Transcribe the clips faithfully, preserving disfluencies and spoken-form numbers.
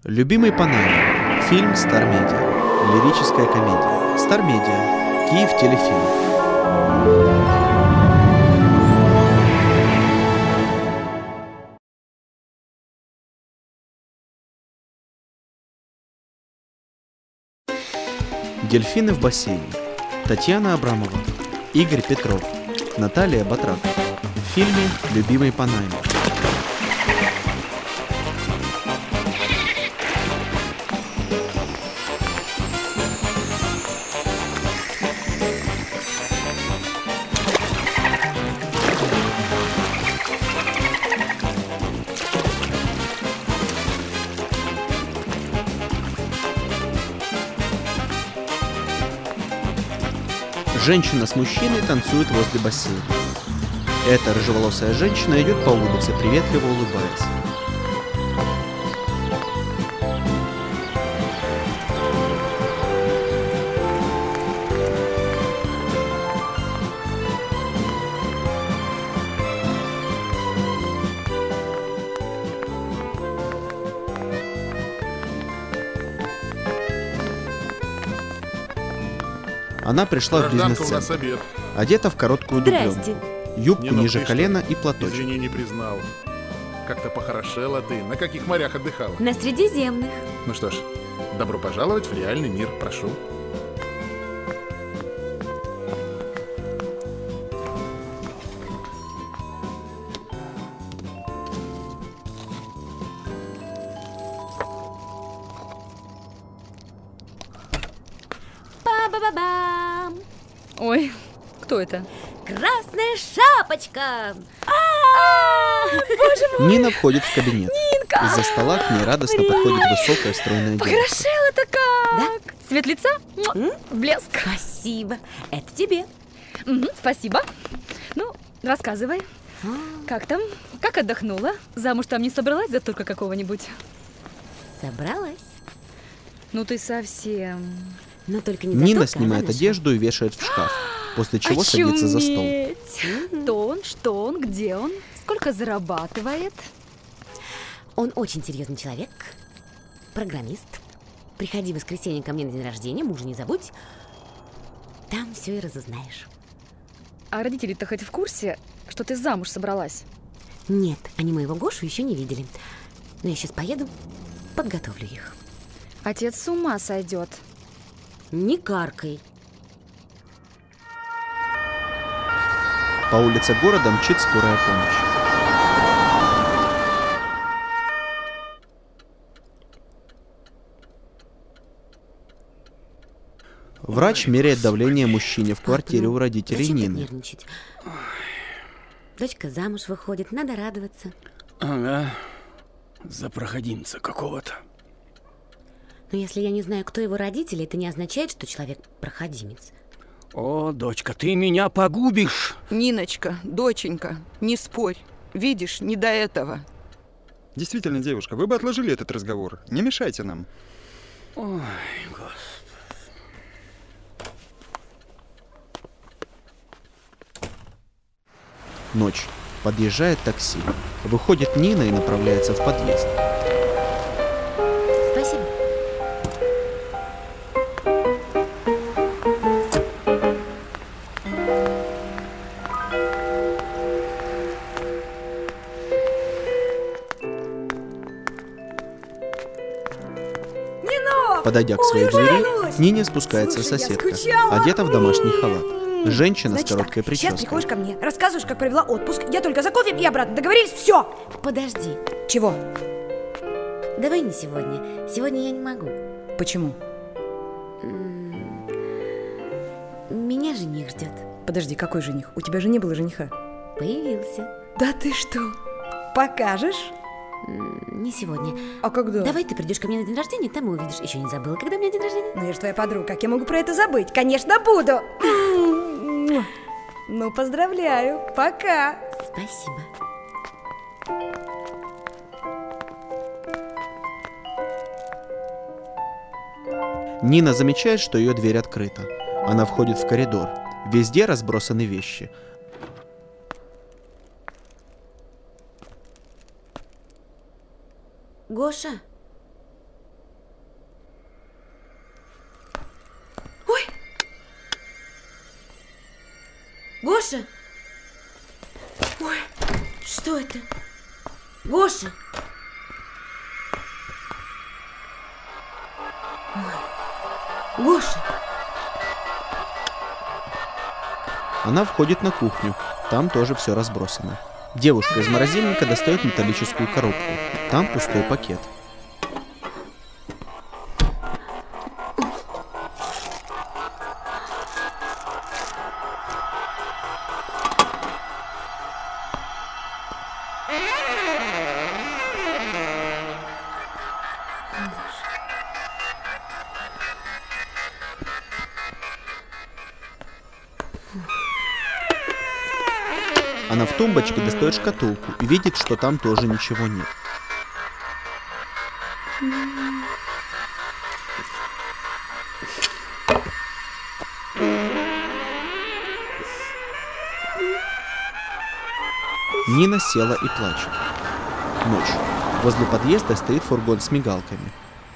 Любимый по найму. Фильм Стар Медиа. Лирическая комедия. Стар Медиа. Киев телефильм. Дельфины в бассейне. Татьяна Абрамова. Игорь Петров. Наталья Батрак. В фильме «Любимый по найму». Женщина с мужчиной танцуют возле бассейна. Эта рыжеволосая женщина идет по улице, приветливо улыбается. Она пришла в бизнес-центр. Одета в короткую дубленку, юбку Не, ниже ну, колена что? и платочек. Извини, не признал. Как-то похорошела ты. На каких морях отдыхала? На Средиземных. Ну что ж, добро пожаловать в реальный мир, прошу. Ба-ба-ба-бам! Ой, кто это? Красная шапочка! Боже мой! Нина входит в кабинет. Нинка! Из-за стола к ней радостно Привет! подходит высокая стройная девушка. Похорошела-то как! Да? Цвет лица? Муа, блеск. Спасибо. Это тебе. Мгм, спасибо. Ну, рассказывай. А, Как там? Как отдохнула? Замуж там не собралась за турка какого-нибудь? Собралась. Ну ты совсем... Но только не за Нина турка, а за снимает нашего. одежду и вешает в шкаф, после чего садится за стол. Очуметь! Кто он? Что он? Где он? Сколько зарабатывает? Он очень серьезный человек. Программист. Приходи в воскресенье ко мне на день рождения, мужа не забудь. Там все и разузнаешь. А родители-то хоть в курсе, что ты замуж собралась? Нет, они моего Гошу еще не видели. Но я сейчас поеду, подготовлю их. Отец с ума сойдет. Не каркай. По улице города мчит скорая помощь. Врач меряет давление мужчине в квартире у родителей Зачем так Нины. нервничать? Дочка замуж выходит, надо радоваться. Ага, за проходимца какого-то. Но если я не знаю, кто его родители, это не означает, что человек проходимец. О, дочка, ты меня погубишь. Ниночка, доченька, не спорь. Видишь, не до этого. Действительно, девушка, вы бы отложили этот разговор. Не мешайте нам. Ой, господи. Ночь. Подъезжает такси. Выходит Нина и направляется в подъезд. Спасибо. Подойдя к своей двери, к Нине спускается Слушай, я соседка, скучала. одета в домашний халат. Женщина Значит с короткой так, сейчас прической. приходишь ко мне, рассказываешь, как провела отпуск. Я только за кофе и обратно. Договорились? Все. Подожди. Чего? Давай не сегодня. Сегодня я не могу. Почему? М, Меня жених ждет. Подожди, какой жених? У тебя же не было жениха. Появился. Да ты что? Покажешь? М, Не сегодня. А когда? Давай ты придешь ко мне на день рождения, там и увидишь. Еще не забыла, когда у меня день рождения? Ну я же твоя подруга, как я могу про это забыть? Конечно, буду. Ну, поздравляю. Пока. Спасибо. Нина замечает, что ее дверь открыта. Она входит в коридор. Везде разбросаны вещи. Гоша, Гоша? Ой, что это? Гоша? Ой, Гоша? Она входит на кухню. Там тоже все разбросано. Девушка из морозильника достает металлическую коробку. Там пустой пакет. Она в тумбочке достает шкатулку и видит, что там тоже ничего нет. Нина села и плачет. Ночь. Возле подъезда стоит фургон с мигалками.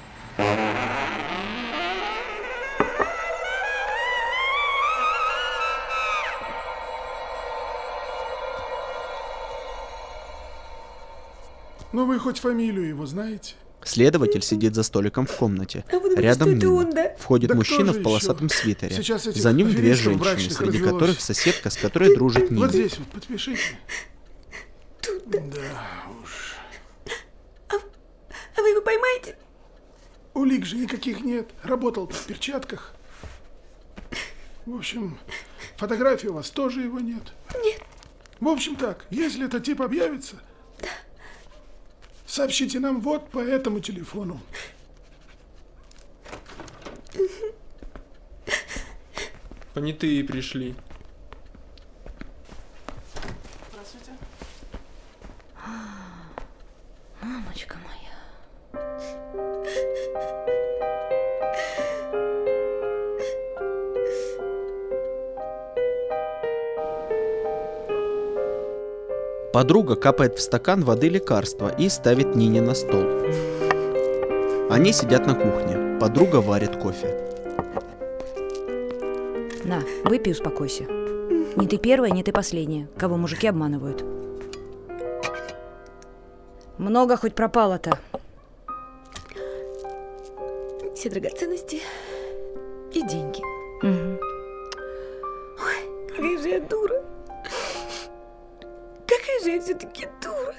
Ну вы хоть фамилию его знаете? Следователь сидит за столиком в комнате. А вы думаете, Рядом что это Нина. он, да? Входит Да мужчина кто же в полосатом еще? свитере. Сейчас этих За ним две аферистов женщины, брачных среди развелось. которых соседка, с которой дружит Нина. Вот здесь вот подпишите. Туда. Да уж. А вы его поймаете? Улик же никаких нет. Работал в перчатках. В общем, фотографии у вас тоже его нет. Нет. В общем так, если этот тип объявится, да. Сообщите нам вот по этому телефону. Понятые пришли. Здравствуйте. Мамочка моя. Подруга капает в стакан воды лекарства и ставит Нине на стол. Они сидят на кухне. Подруга варит кофе. На, выпей, успокойся. Не ты первая, не ты последняя, кого мужики обманывают. Много хоть пропало-то. Все драгоценности и деньги. Угу. Ой, какая же я дура. Какая же я все-таки дура.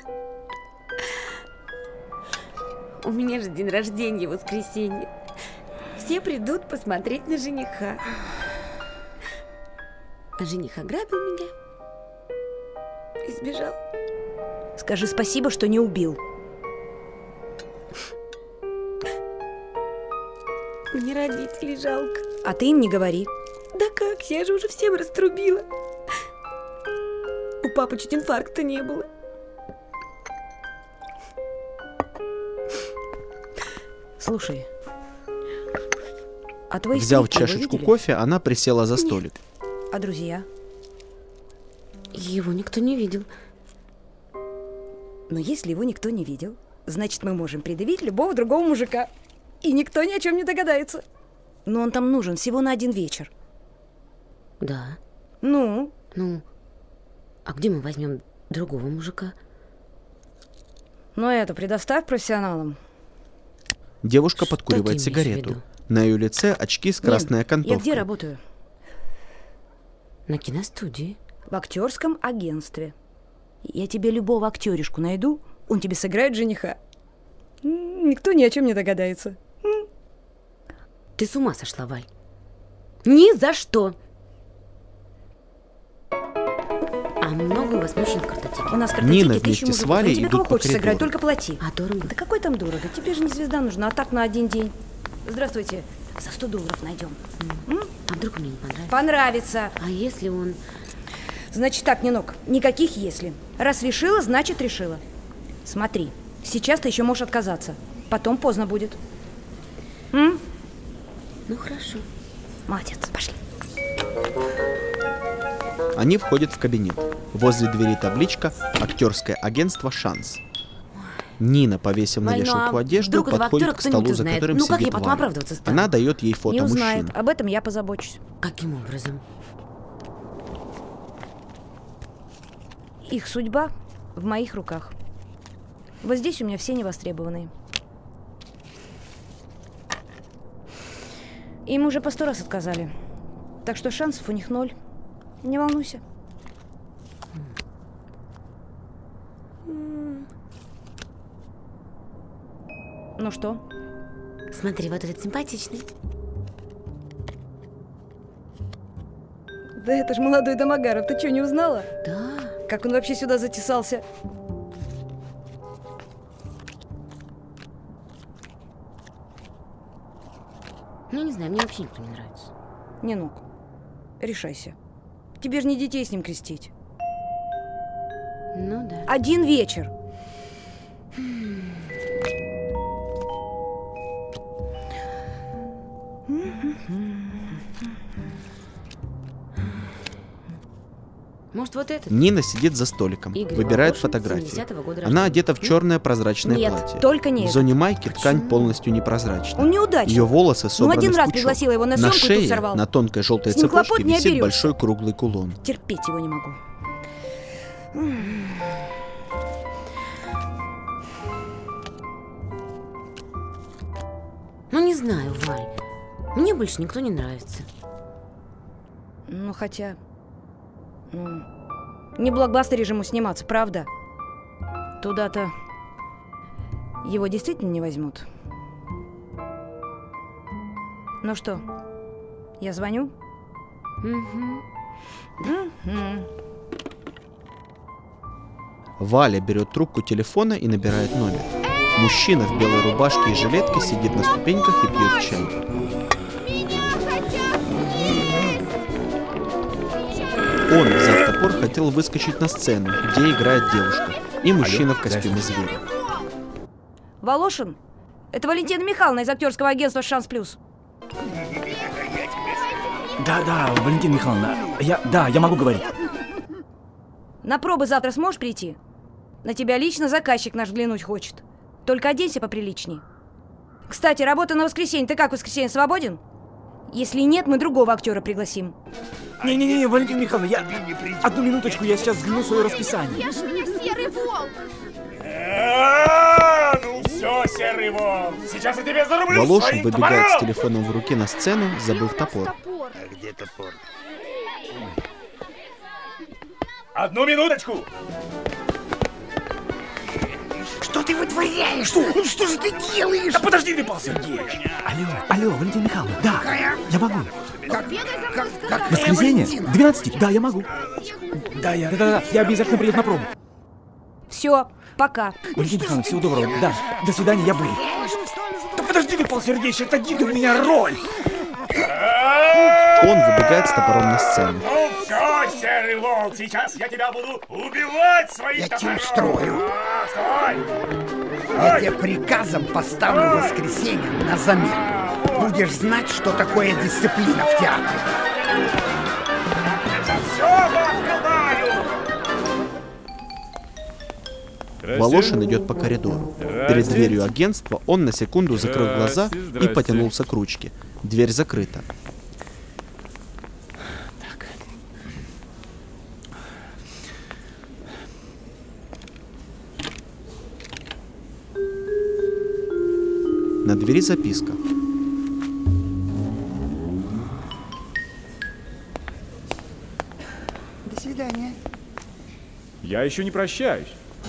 У меня же день рождения в воскресенье. Все придут посмотреть на жениха. А жених ограбил меня и сбежал. Скажи спасибо, что не убил. Мне родителей жалко. А ты им не говори. Да как, я же уже всем раструбила. У папы чуть инфаркта не было. Слушай, а твои Взяв снимки вы чашечку видели? кофе, она присела за столик. А друзья? Его никто не видел. Но если его никто не видел, значит, мы можем предъявить любого другого мужика. И никто ни о чем не догадается. Но он там нужен всего на один вечер. Да. Ну? Ну, а где мы возьмем другого мужика? Ну это предоставь профессионалам. Девушка Что подкуривает ты имеешь в сигарету. виду? На ее лице очки с красной Нин, окантовкой. я где работаю? На киностудии. В актерском агентстве. Я тебе любого актеришку найду, он тебе сыграет жениха. М, Никто ни о чем не догадается. М. Ты с ума сошла, Валь? Ни за что! А много у вас мужчин в картотеке? У нас в картотеке Нина тысяча вместе с мужиков. Валей Ну, тебе идут кого по хочешь сыграть, коридору. только плати. А дорого? Да какой там дорого? Тебе же не звезда нужна, а так на один день. Здравствуйте, за сто долларов найдем. М? А вдруг мне не понравится? Понравится. А если он... Значит так, Нинок, никаких «если». Раз решила, значит решила. Смотри, сейчас ты еще можешь отказаться. Потом поздно будет. М? Ну хорошо. Молодец, пошли. Они входят в кабинет. Возле двери табличка «Актерское агентство «Шанс». Нина, повесив на Валь, ну, вешалку а одежду, вдруг этого подходит актера к столу, кто-нибудь за узнает? которым Ну, как сидит я потом Валя. оправдываться стану? Она дает ей фото Не узнает. мужчин. Об этом я позабочусь. Каким образом? Их судьба в моих руках. Вот здесь у меня все невостребованные. Им уже по сто раз отказали. Так что шансов у них ноль. Не волнуйся. Ну что? Смотри, вот этот симпатичный. Да это ж молодой Домогаров, ты что, не узнала? Да. Как он вообще сюда затесался? Ну, не знаю, мне вообще никто не нравится. Нинок, решайся. Тебе же не детей с ним крестить. Ну да. Один вечер. Может, вот этот? Нина сидит за столиком, Игорь выбирает Волошин, фотографии. семидесятого года Она рождения. одета в черное прозрачное Нет, платье. только не В это. зоне майки ткань Почему? полностью непрозрачна. Он неудачник. Ее волосы Ну, собраны один в раз пучок. пригласила его на На съемку и тут шее, сорвал. на тонкой желтой С ним цепочке хлопот не висит оберешься. большой круглый кулон. Терпеть его не могу. Ну, не знаю, Валь. Мне больше никто не нравится. Ну, хотя... Ну, не в блокбастере же ему сниматься, правда? Туда-то его действительно не возьмут. Ну что, я звоню? Угу. Мгм. Валя берет трубку телефона и набирает номер. Мужчина в белой рубашке и жилетке сидит на ступеньках и пьет чай. Он, взяв топор, хотел выскочить на сцену, где играет девушка, и мужчина в костюме зверя. Волошин? Это Валентина Михайловна из актерского агентства «Шанс Плюс». Да, да, Валентина Михайловна, я, да, я могу говорить. На пробы завтра сможешь прийти? На тебя лично заказчик наш взглянуть хочет. Только оденься поприличней. Кстати, работа на воскресенье. Ты как, в воскресенье свободен? Если нет, мы другого актера пригласим. Не-не-не, Валентина Михайловна, я... Одну минуточку, я сейчас взгляну свое расписание. Я же не серый волк! Ну все, серый волк, сейчас я тебя зарублю Волошин своим выбегает с топором! телефоном в руке на сцену, забыв топор. А где топор? Одну минуточку! Что ты вытворяешь? Что? Ну что же ты делаешь? Да подожди ты, Павел Сергеевич! Алло, алло, Валентина Михайловна, да, я могу. Как, как, как, Воскресенье? двенадцать? Да, я могу. Да, я, да-да-да, я обязательно приеду на пробу. Все, пока. Валентина Михайловна, всего доброго. Да, до свидания, я буду. Да подожди ты, Павел Сергеевич, это один у меня роль. Он выбегает с топором на сцену. Ну все, серый волк, сейчас я тебя буду убивать своим Я топором! тебя устрою. А, стой! Я тебе приказом поставлю воскресенье на замену. Будешь знать, что такое дисциплина в театре. За все открываю! Волошин идет по коридору. Перед дверью агентства он на секунду закрыл глаза и потянулся к ручке. Дверь закрыта. Так. На двери записка. До свидания. Я еще не прощаюсь.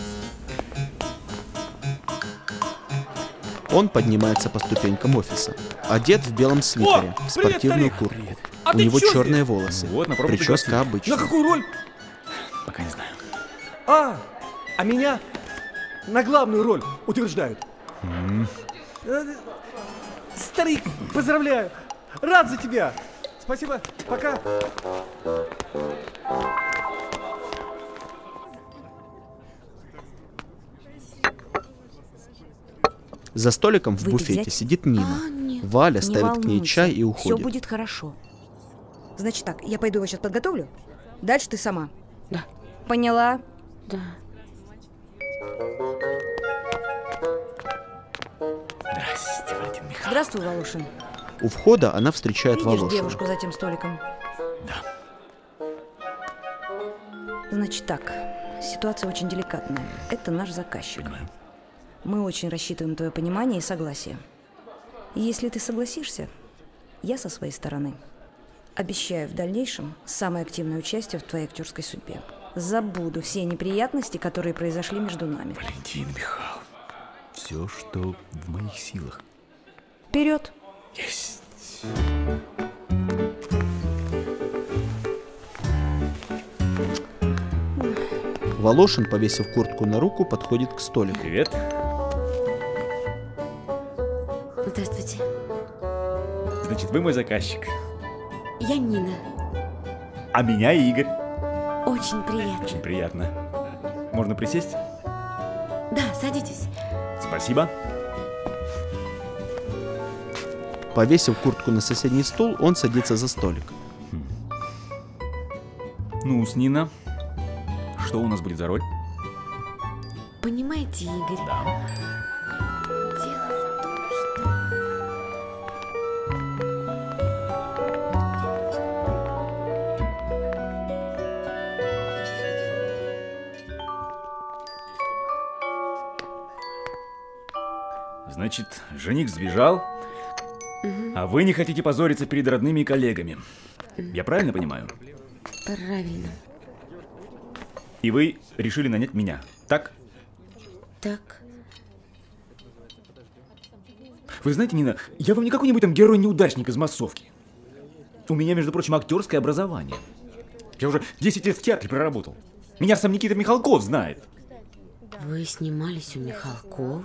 Он поднимается по ступенькам офиса. Одет в белом свитере, О, в спортивную привет, куртку. Привет. А У ты него чё черные здесь? волосы. Вот, на пробу Прическа пригласил. обычная. На какую роль? Пока не знаю. А, а меня на главную роль утверждают. Э, Старик, поздравляю. Рад за тебя. Спасибо, пока. За столиком в Выпить буфете взять? сидит Нина. А, нет. Валя Не ставит к ней волнуйся, чай и Все уходит. будет хорошо. Значит так, я пойду его сейчас подготовлю. Дальше ты сама. Да. Поняла? Да. Здравствуйте, Валентина Михайловна. Здравствуй, Волошин. У входа она встречает Видишь Волошина. девушку за тем столиком? Да. Значит так, ситуация очень деликатная. Это наш заказчик. Мы очень рассчитываем на твое понимание и согласие. И если ты согласишься, я со своей стороны обещаю в дальнейшем самое активное участие в твоей актерской судьбе. Забуду все неприятности, которые произошли между нами. Валентин Михайловна, все, что в моих силах. Вперед! Есть! Волошин, повесив куртку на руку, подходит к столику. Привет. Здравствуйте. Значит, вы мой заказчик. Я Нина. А меня Игорь. Очень приятно. Очень приятно. Можно присесть? Да, садитесь. Спасибо. Повесив куртку на соседний стол, он садится за столик. Ну, с Нина, что у нас будет за роль? Понимаете, Игорь? Да. Дело в том, что... Значит, жених сбежал, Угу. а вы не хотите позориться перед родными и коллегами. Я правильно понимаю? Правильно. И вы решили нанять меня, так? Так. Вы знаете, Нина, я вам не какой-нибудь там герой-неудачник из массовки. У меня, между прочим, актерское образование. Я уже десять лет в театре проработал. Меня сам Никита Михалков знает. Вы снимались у Михалкова?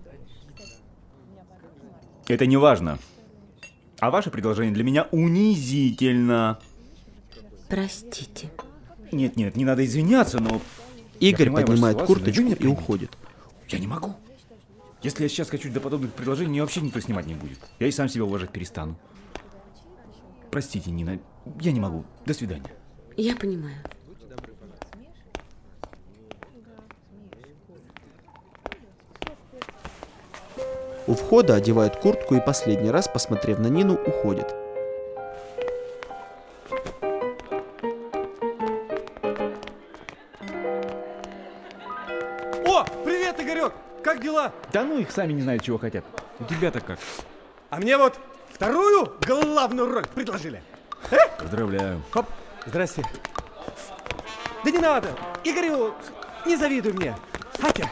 Это не важно. А ваше предложение для меня унизительно. Простите. Нет, нет, не надо извиняться, но... Игорь понимаю поднимает вашу ситуацию, курточку но вы меня и примите. уходит. Я не могу. Если я сейчас хочу до подобных предложений, меня вообще никто снимать не будет. Я и сам себя уважать перестану. Простите, Нина, я не могу. До свидания. Я понимаю. У входа одевает куртку и последний раз, посмотрев на Нину, уходит. О, привет, Игорек! Как дела? Да ну их сами не знают, чего хотят. У тебя-то как? А мне вот вторую главную роль предложили. Э? Поздравляю. Хоп, здрасте. Да не надо, Игорю, не завидуй мне. Хотя...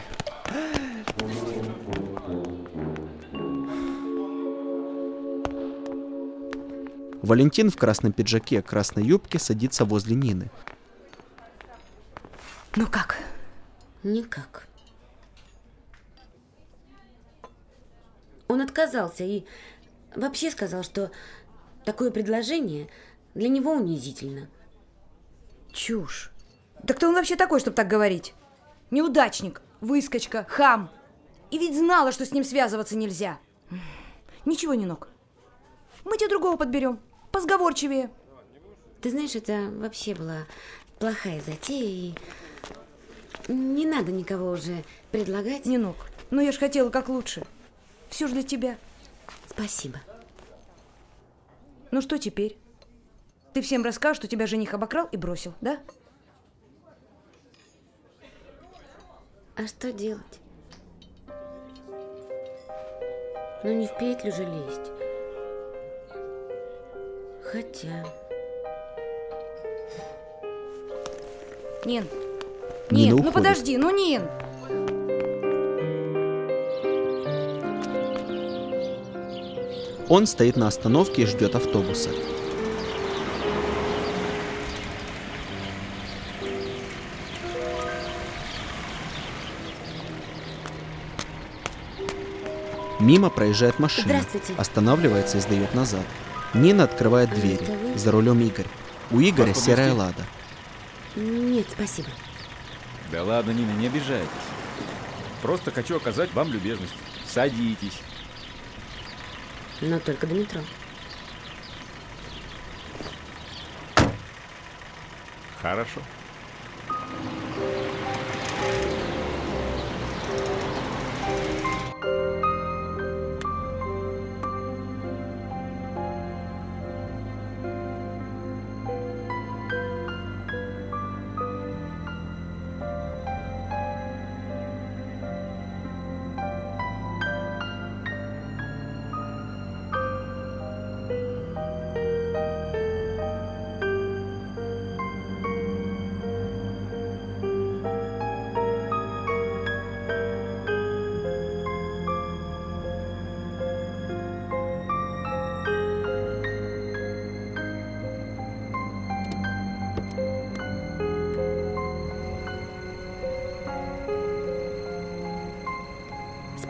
Валентин в красном пиджаке, красной юбке садится возле Нины. Ну как? Никак. Он отказался и вообще сказал, что такое предложение для него унизительно. Чушь. Да кто он вообще такой, чтобы так говорить? Неудачник, выскочка, хам. И ведь знала, что с ним связываться нельзя. Ничего, Нинок. Мы тебе другого подберем. Позговорчивее. Ты знаешь, это вообще была плохая затея, и не надо никого уже предлагать. Нинок, ну я ж хотела как лучше. Все ж для тебя. Спасибо. Ну что теперь? Ты всем расскажешь, что тебя жених обокрал и бросил, да? А что делать? Ну не в петлю же лезть. Хотя... Нин, Нина Нин, ну уходит. подожди, ну Нин. Он стоит на остановке и ждет автобуса. Мимо проезжает машина, Здравствуйте. останавливается и сдает назад. Нина открывает А двери. это вы? За рулем Игорь. У Игоря Вас серая подвезти? лада. Нет, спасибо. Да ладно, Нина, не обижайтесь. Просто хочу оказать вам любезность. Садитесь. Но только до метро. Хорошо.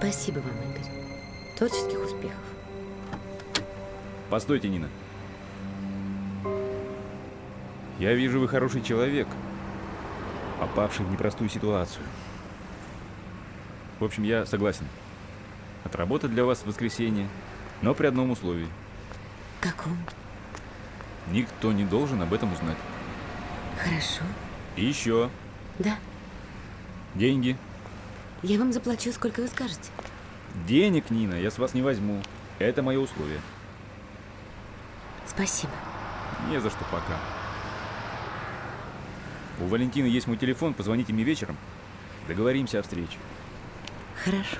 Спасибо вам, Игорь. Творческих успехов. Постойте, Нина. Я вижу, вы хороший человек, попавший в непростую ситуацию. В общем, я согласен. Отработать для вас в воскресенье, но при одном условии. Каком? Никто не должен об этом узнать. Хорошо. И еще. Да. Деньги. Я вам заплачу, сколько вы скажете. Денег, Нина, я с вас не возьму. Это мое условие. Спасибо. Не за что, пока. У Валентины есть мой телефон, позвоните мне вечером. Договоримся о встрече. Хорошо.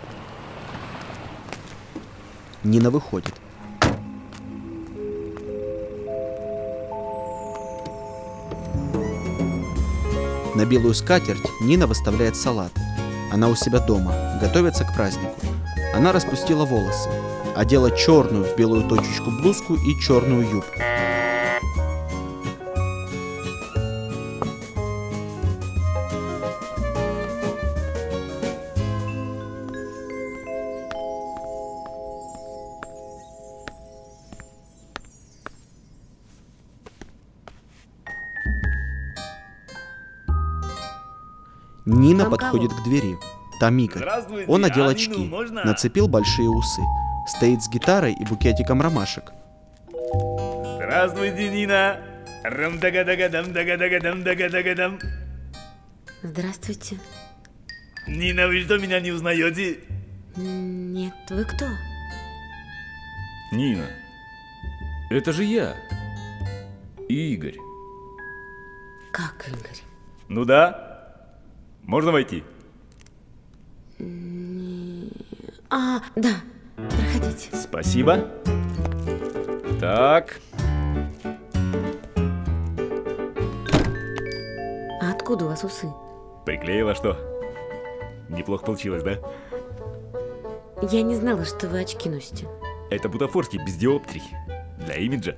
Нина выходит. На белую скатерть Нина выставляет салат. Она у себя дома, готовится к празднику. Она распустила волосы, одела черную в белую точечку блузку и черную юбку. Нина Вам подходит кого? к двери. Там Игорь. Он надел очки, нацепил большие усы. Стоит с гитарой и букетиком ромашек. Здравствуйте, Нина. Рам-дага-дага-дам-дага-дага-дам-дага-дага-дам. Здравствуйте. Нина, вы что, меня не узнаете? Нет, вы кто? Нина, это же я. Игорь. Как Игорь? Ну да. Можно войти? А, да, проходите. Спасибо. Так. А откуда у вас усы? Приклеила что? Неплохо получилось, да? Я не знала, что вы очки носите. Это бутафорский без диоптрий. Для имиджа.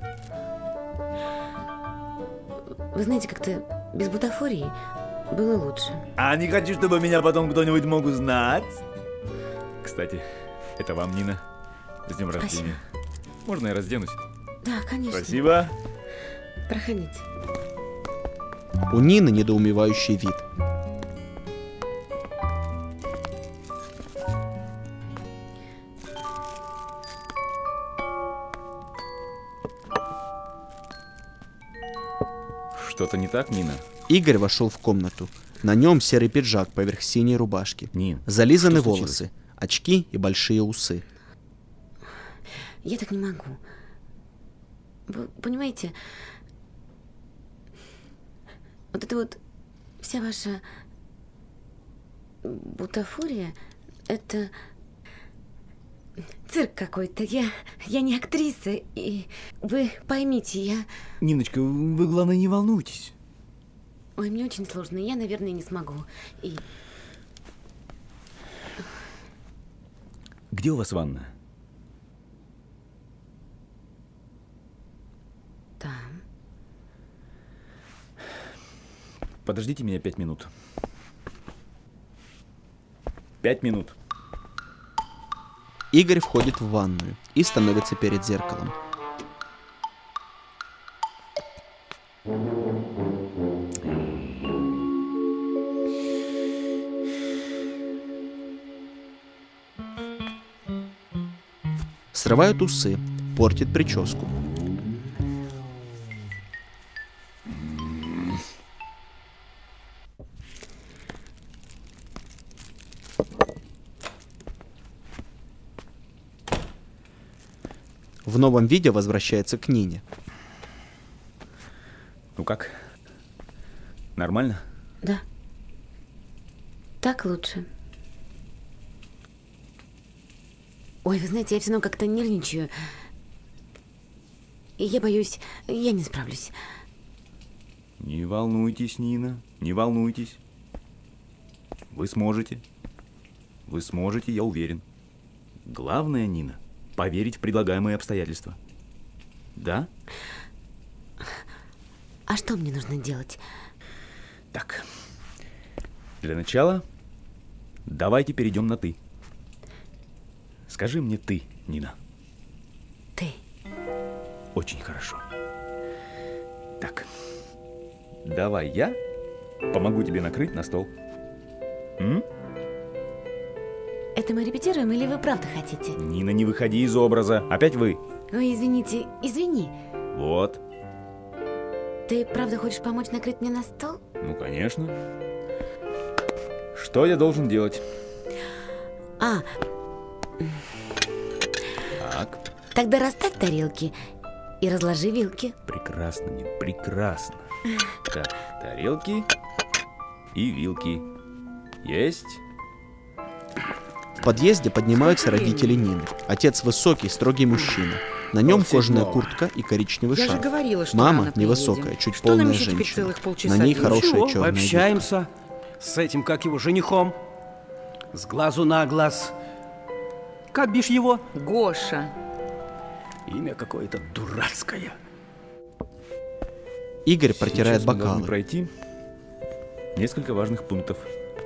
Вы знаете, как-то без бутафории было лучше. А не хочу, чтобы меня потом кто-нибудь мог узнать. Кстати, это вам, Нина. С днем Спасибо. рождения. Можно я разденусь? Да, конечно. Спасибо. Проходите. У Нины недоумевающий вид. Что-то не так, Нина? Игорь вошел в комнату. На нем серый пиджак поверх синей рубашки. Нин, зализаны что волосы, случилось? очки и большие усы. Я так не могу. Вы понимаете, вот это вот вся ваша бутафория, это цирк какой-то. Я, я не актриса, и вы поймите, я... Ниночка, вы, главное, не волнуйтесь. Ой, мне очень сложно, я, наверное, не смогу. И... Где у вас ванна? Там. Подождите меня пять минут. Пять минут. Игорь входит в ванную и становится перед зеркалом. Срывают усы, портит прическу. В новом виде возвращается к Нине. Ну как? Нормально? Да. Так лучше. Ой, вы знаете, я все равно как-то нервничаю. И я боюсь, я не справлюсь. Не волнуйтесь, Нина, не волнуйтесь. Вы сможете. Вы сможете, я уверен. Главное, Нина, поверить в предлагаемые обстоятельства. Да? А что мне нужно делать? Так. Для начала давайте перейдем на «ты». Скажи мне ты, Нина. Ты. Очень хорошо. Так, давай я помогу тебе накрыть на стол. М? Это мы репетируем или вы правда хотите? Нина, не выходи из образа. Опять вы. Ой, извините, извини. Вот. Ты правда хочешь помочь накрыть мне на стол? Ну, конечно. Что я должен делать? А, Так. тогда расставь тарелки и разложи вилки. Прекрасно, Нина, прекрасно. Так, тарелки и вилки. Есть? В подъезде поднимаются родители Нины. Отец высокий, строгий мужчина. На нем кожаная куртка и коричневый Я же шарф. говорила, что Мама рано приедем. невысокая, чуть Что нам полная еще теперь женщина. целых полчаса На ней делать? хорошая Ничего, черная юбка. пообщаемся с этим, как его, женихом. С глазу на глаз. Как бишь его? Гоша. Имя какое-то дурацкое. Игорь протирает Сейчас мы должны бокалы. пройти несколько важных пунктов.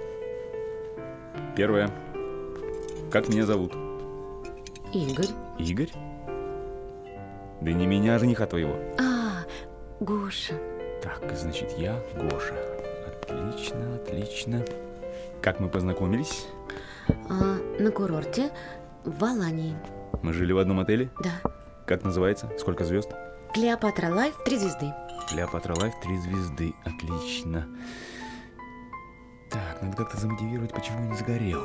Первое. Как меня зовут? Игорь. Игорь? Да не меня, а жениха твоего. А, Гоша. Так, значит, я Гоша. Отлично, отлично. Как мы познакомились? А, на курорте в Алании. Мы жили в одном отеле? Да. Как называется? Сколько звезд? Клеопатра Лайф, три звезды. Клеопатра Лайф, три звезды. Отлично. Так, надо как-то замотивировать, почему я не загорел.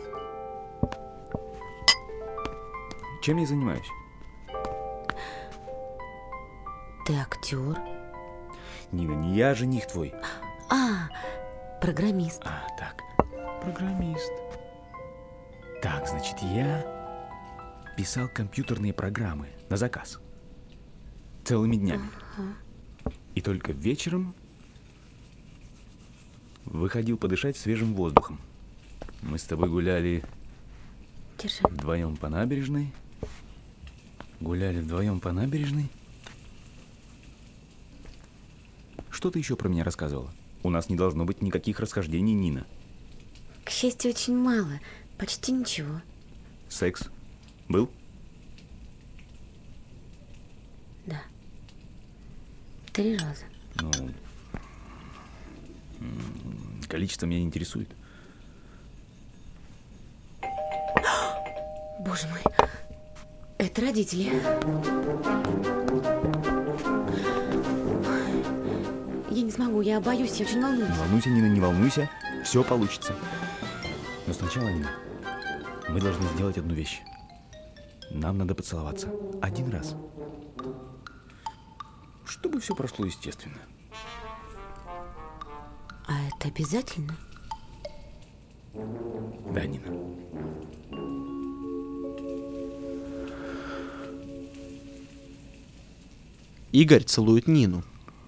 Чем я занимаюсь? Ты актер. Нина, не я, а жених твой. А, программист. А, так. Программист. Так, значит, я писал компьютерные программы на заказ. Целыми днями. Ага. И только вечером выходил подышать свежим воздухом. Мы с тобой гуляли Держи. вдвоем по набережной. Гуляли вдвоем по набережной. Что ты еще про меня рассказывала? У нас не должно быть никаких расхождений, Нина. К счастью, очень мало. Почти ничего. Секс был? Да. Три раза. Ну, м, количество меня не интересует. Боже мой. Это родители. Я не смогу, я боюсь, я очень волнуюсь. Не волнуйся, Нина, не волнуйся. Все получится. Но сначала, Нина, мы должны сделать одну вещь. Нам надо поцеловаться. Один раз. Чтобы все прошло естественно. А это обязательно? Да, Нина. Игорь целует Нину.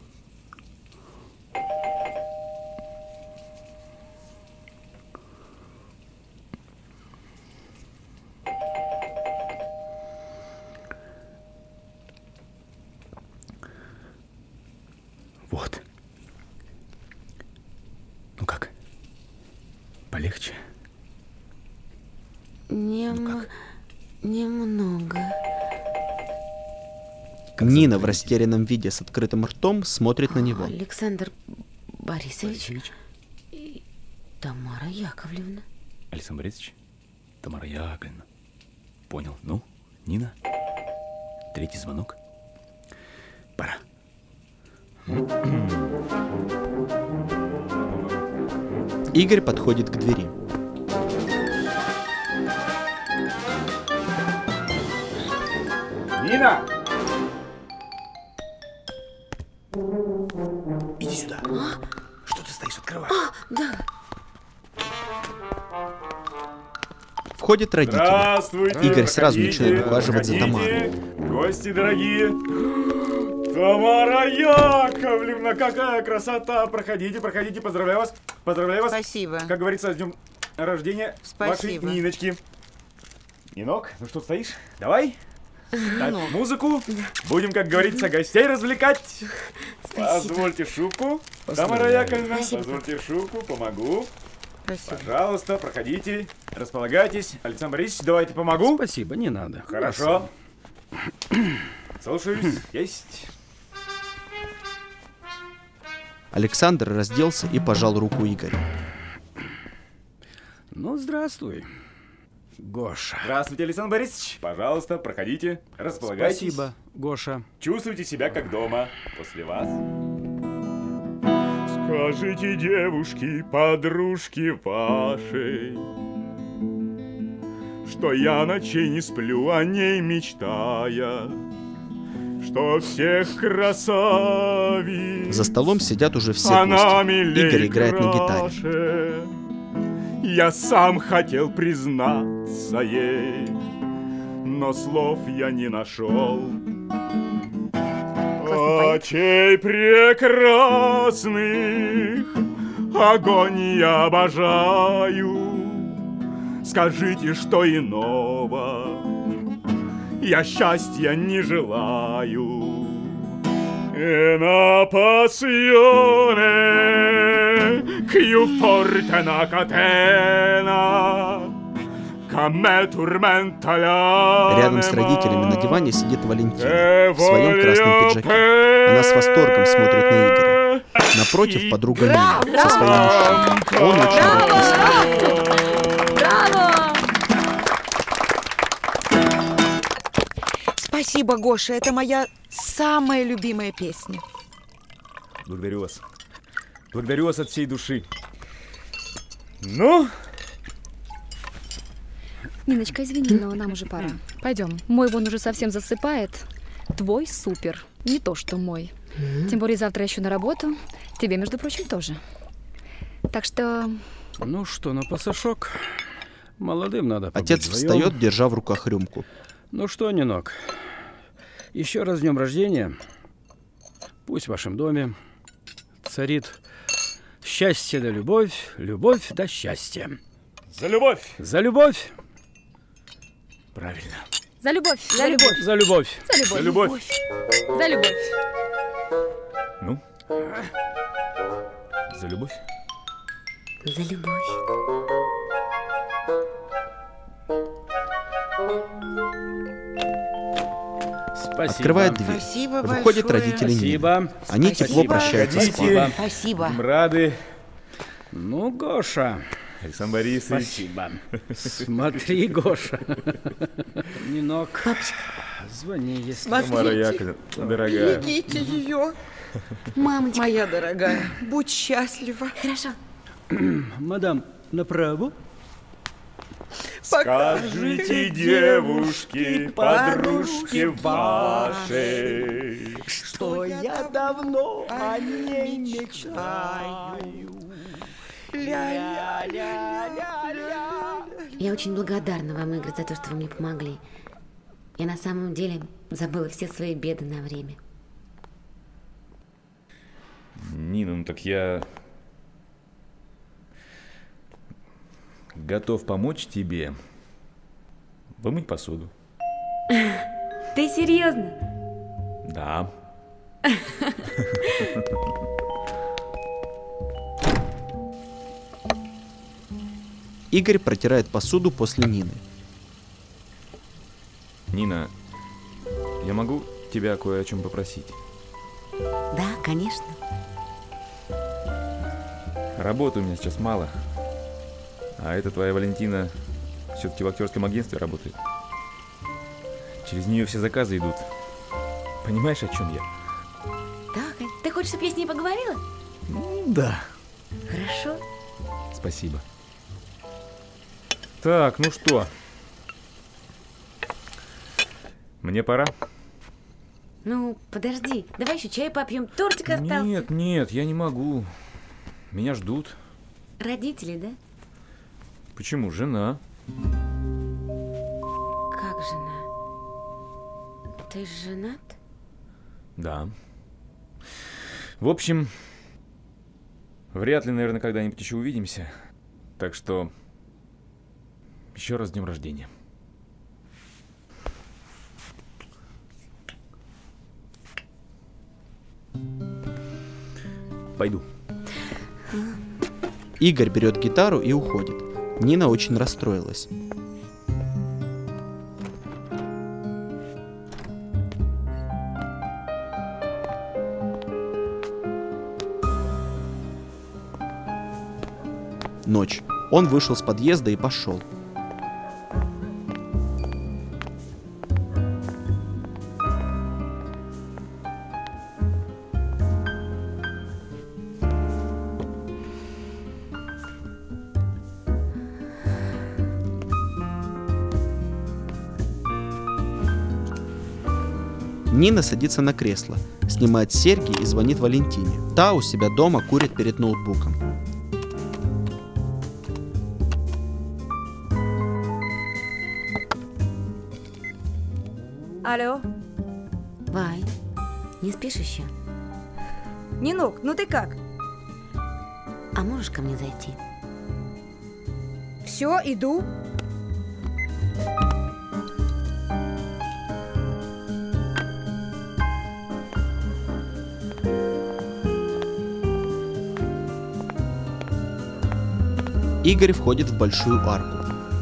Вот. Ну как? Полегче? Нем... Немного. Нина в растерянном виде с открытым ртом смотрит на него. Александр Борисович. Борисович? И Тамара Яковлевна. Александр Борисович? Тамара Яковлевна. Понял. Ну, Нина? Третий звонок. Пора. Игорь подходит к двери. Нина! Иди сюда. Что ты стоишь, открывай. А, да. Входят родители. Здравствуйте, Игорь сразу проходите, начинает ухаживать за проходите. Тамарой. Гости дорогие. Тамара Яковлевна, какая красота! Проходите, проходите, поздравляю вас. Поздравляю вас. Спасибо. Как говорится, с днем рождения вашей Спасибо. Ниночки. Нинок, ну что стоишь? Давай. Ставь музыку. Будем, как говорится, гостей развлекать. Спасибо. Позвольте шубку. Поздравляю. Тамара Яковлевна, Спасибо. позвольте шубку, помогу. Спасибо. Пожалуйста, проходите, располагайтесь. Александр Борисович, давайте помогу. Спасибо, не надо. Хорошо. Слушаюсь. Есть. Александр разделся и пожал руку Игорю. Ну, здравствуй, Гоша. Здравствуйте, Александр Борисович. Пожалуйста, проходите, располагайтесь. Спасибо, Гоша. Чувствуйте себя как дома после вас. Скажите, девушки, подружки вашей, что я ночей не сплю, о ней мечтая, что всех красавиц. За столом сидят уже все гости. Игорь играет на гитаре. Я сам хотел признаться ей, но слов я не нашел. Очей прекрасных огонь я обожаю. Скажите, что иного я счастья не желаю. E una passione più forte una catena che me tormenta l'anima. Рядом с родителями на диване сидит Валентина в своем красном пиджаке. Она с восторгом смотрит на Игоря. Напротив подруга Нина со своим мужчиной. Он очень рад. Браво! Спасибо, Гоша, это моя самая любимая песня. Благодарю вас. Благодарю вас от всей души. Ну? Ниночка, извини, но нам уже пора. Пойдем. Мой вон уже совсем засыпает. Твой супер. Не то, что мой. Mm-hmm. Тем более завтра еще на работу. Тебе, между прочим, тоже. Так что... Ну что, на пасашок? Молодым надо побыть Отец вдвоем. встает, держа в руках рюмку. Ну что, Нинок, еще раз с днем рождения. Пусть в вашем доме царит счастье да любовь, любовь да счастье. За любовь! За любовь! Правильно. За любовь! За любовь! За любовь! За любовь! За любовь! Ну? За любовь? За любовь. Спасибо. Открывает дверь. Спасибо Выходят большое. родители Нины. Спасибо. Они Спасибо. тепло прощаются с Ходите. папой. Спасибо. Будем рады. Ну, Гоша. Александр Борисович. Спасибо. Смотри, Гоша. Нинок. Папочка. Звони, если... Тамара Яковлевна, дорогая. Берегите ее. Мамочка. Моя дорогая, будь счастлива. Хорошо. Мадам, направо. Скажите, девушки, подружки вашей, что я давно о ней мечтаю. Ля-ля-ля-ля-ля. Я очень благодарна вам, Игорь, за то, что вы мне помогли. Я на самом деле забыла все свои беды на время. Нина, ну так я готов помочь тебе вымыть посуду. Ты серьезно? Да. Игорь протирает посуду после Нины. Нина, я могу тебя кое о чем попросить? Да, конечно. Работы у меня сейчас мало. А эта твоя Валентина все-таки в актерском агентстве работает. Через нее все заказы идут. Понимаешь, о чем я? Да, ты хочешь, чтобы я с ней поговорила? Да. Хорошо. Спасибо. Так, ну что? Мне пора? Ну, подожди, давай еще чай попьем, тортик остался. Нет, нет, я не могу. Меня ждут. Родители, да? Почему? Жена. Как жена? Ты женат? Да. В общем, вряд ли, наверное, когда-нибудь еще увидимся. Так что еще раз с днем рождения. Пойду. Игорь берет гитару и уходит. Нина очень расстроилась. Ночь. Он вышел с подъезда и пошел. Нина садится на кресло, снимает серьги и звонит Валентине. Та у себя дома курит перед ноутбуком. Алло. Валь, не спишь еще? Нинок, ну ты как? А можешь ко мне зайти? Все, иду. Игорь входит в большую арку.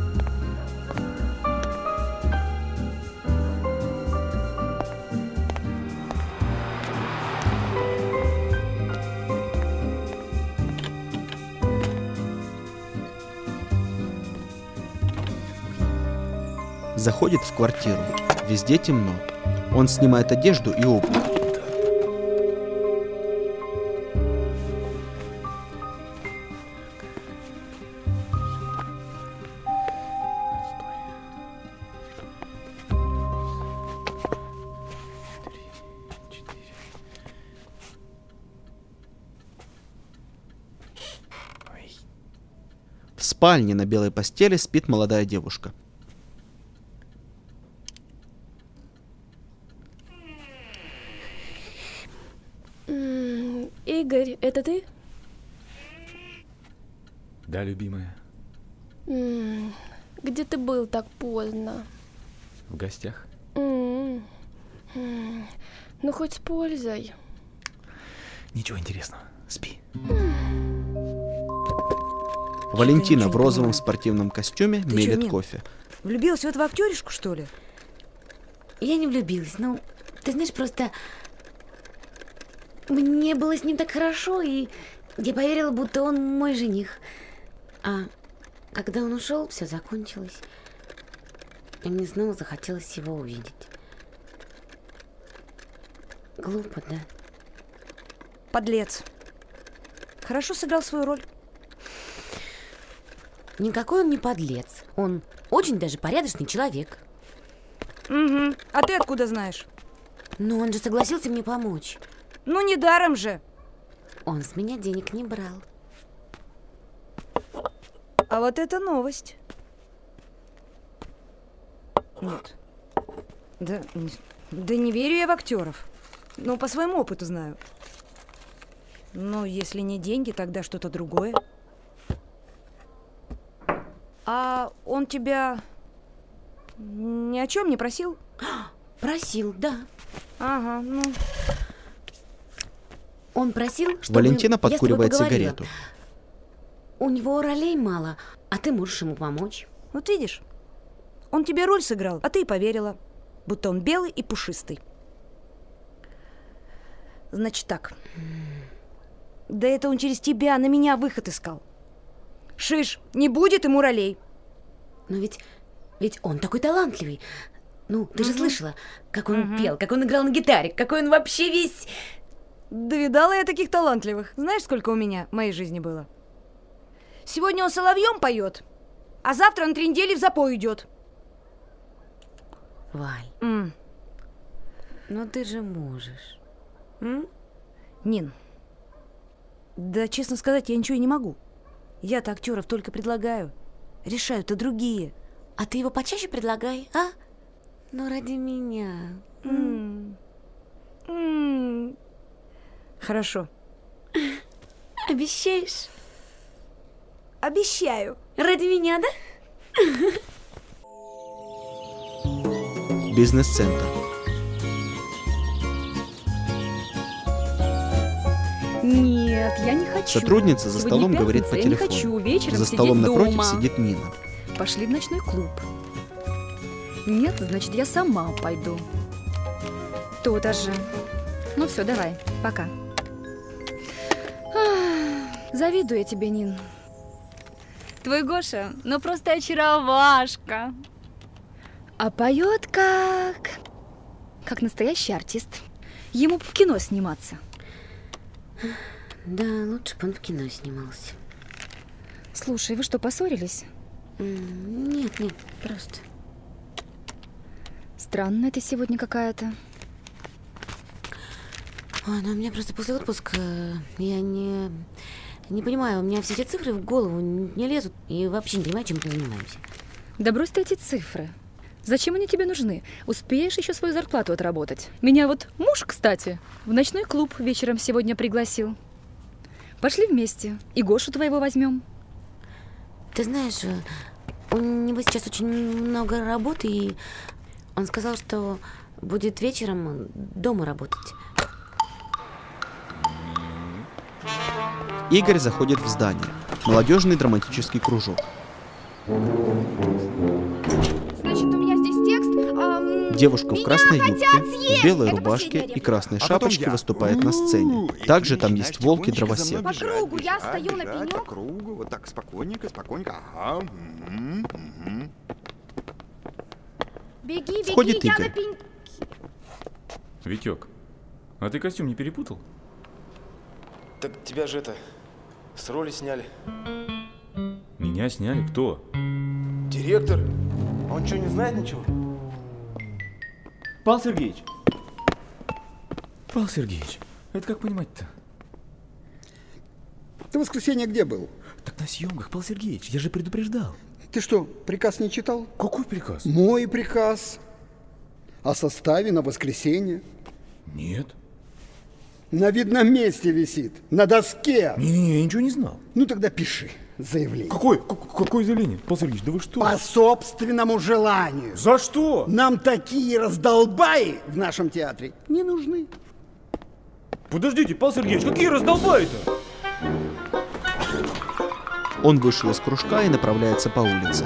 Заходит в квартиру. Везде темно. Он снимает одежду и обувь. В спальне на белой постели спит молодая девушка. Игорь, это ты? Да, любимая. М-м, где ты был так поздно? В гостях. М-м, м-м, ну хоть с пользой. Ничего интересного. Спи. Валентина в розовом спортивном костюме Ты мелет чё, Нин, кофе. Влюбилась в этого актеришку, что ли? Я не влюбилась, ну, ты знаешь, просто мне было с ним так хорошо, и я поверила, будто он мой жених. А когда он ушел, все закончилось. И мне снова захотелось его увидеть. Глупо, да? Подлец. Хорошо сыграл свою роль. Никакой он не подлец. Он очень даже порядочный человек. Угу. А ты откуда знаешь? Но он же согласился мне помочь. Ну, не даром же. Он с меня денег не брал. А вот это новость. Нет. Да, да не верю я в актеров. Но по своему опыту знаю. Но если не деньги, тогда что-то другое. А он тебя ни о чем не просил? Просил, да. Ага, ну. Он просил, чтобы Валентина я с тобой подкуривает поговорила. сигарету. У него ролей мало, а ты можешь ему помочь. Вот видишь, он тебе роль сыграл, а ты и поверила, будто он белый и пушистый. Значит так. Да это он через тебя на меня выход искал. Шиш, не будет ему ролей. Но ведь, ведь он такой талантливый. Ну, ты же Мгм. слышала, как он Мгм. пел, как он играл на гитаре, какой он вообще весь... Да видала я таких талантливых. Знаешь, сколько у меня в моей жизни было? Сегодня он соловьем поет, а завтра на три недели в запой идет. Валь, М. ну ты же можешь. М? Нин, да, честно сказать, я ничего и не могу. Я-то актеров только предлагаю. Решают-то другие. А ты его почаще предлагай, а? Ну, ради меня. М. М. Хорошо. Обещаешь? Обещаю. Ради меня, да? Бизнес-центр. Нет, я не хочу. Сотрудница за Сегодня столом говорит по пятница, я телефону. не хочу вечером За сидеть столом напротив дома. сидит Нина. Пошли в ночной клуб. Нет, значит, я сама пойду. То-то же. Ну все, давай, пока. Ах, завидую я тебе, Нин. Твой Гоша, ну просто очаровашка. А поет как... как настоящий артист. Ему бы в кино сниматься. Да, лучше бы он в кино снимался. Слушай, вы что, поссорились? Нет, нет, просто. Странная ты сегодня какая-то. Ой, ну у меня просто после отпуска я не... Не понимаю, у меня все эти цифры в голову не лезут. И вообще не понимаю, чем мы занимаемся. Да брось ты эти цифры. Зачем они тебе нужны? Успеешь еще свою зарплату отработать. Меня вот муж, кстати, в ночной клуб вечером сегодня пригласил. Пошли вместе. И Гошу твоего возьмем. Ты знаешь, у него сейчас очень много работы, и он сказал, что будет вечером дома работать. Игорь заходит в здание. Молодежный драматический кружок. Значит, у меня здесь текст. Эм, Девушка в красной юбке, съесть! в белой Это рубашке последняя. и красной А потом шапочке я. выступает на сцене. Также там есть волк и дровосек. По кругу я стою на бежать, пенек. по кругу, вот так, спокойненько, спокойненько. Ага. Мгм, мгм. Беги, беги, Входит я Игорь. на пеньке. Витек, а ты костюм не перепутал? Так тебя же это, с роли сняли. Меня сняли? Кто? Директор? Он что, не знает ничего? Павел Сергеевич. Павел Сергеевич, это как понимать-то? Ты в воскресенье где был? Так на съемках, Павел Сергеевич, я же предупреждал. Ты что, приказ не читал? Какой приказ? Мой приказ. О составе на воскресенье. Нет. На видном месте висит, на доске. Не-не-не, я ничего не знал. Ну тогда пиши заявление. Какое? К- какое заявление? Павел Сергеевич, да вы что? По собственному желанию. За что? Нам такие раздолбаи в нашем театре не нужны. Подождите, Павел Сергеевич, какие раздолбаи-то? Он вышел из кружка и направляется по улице.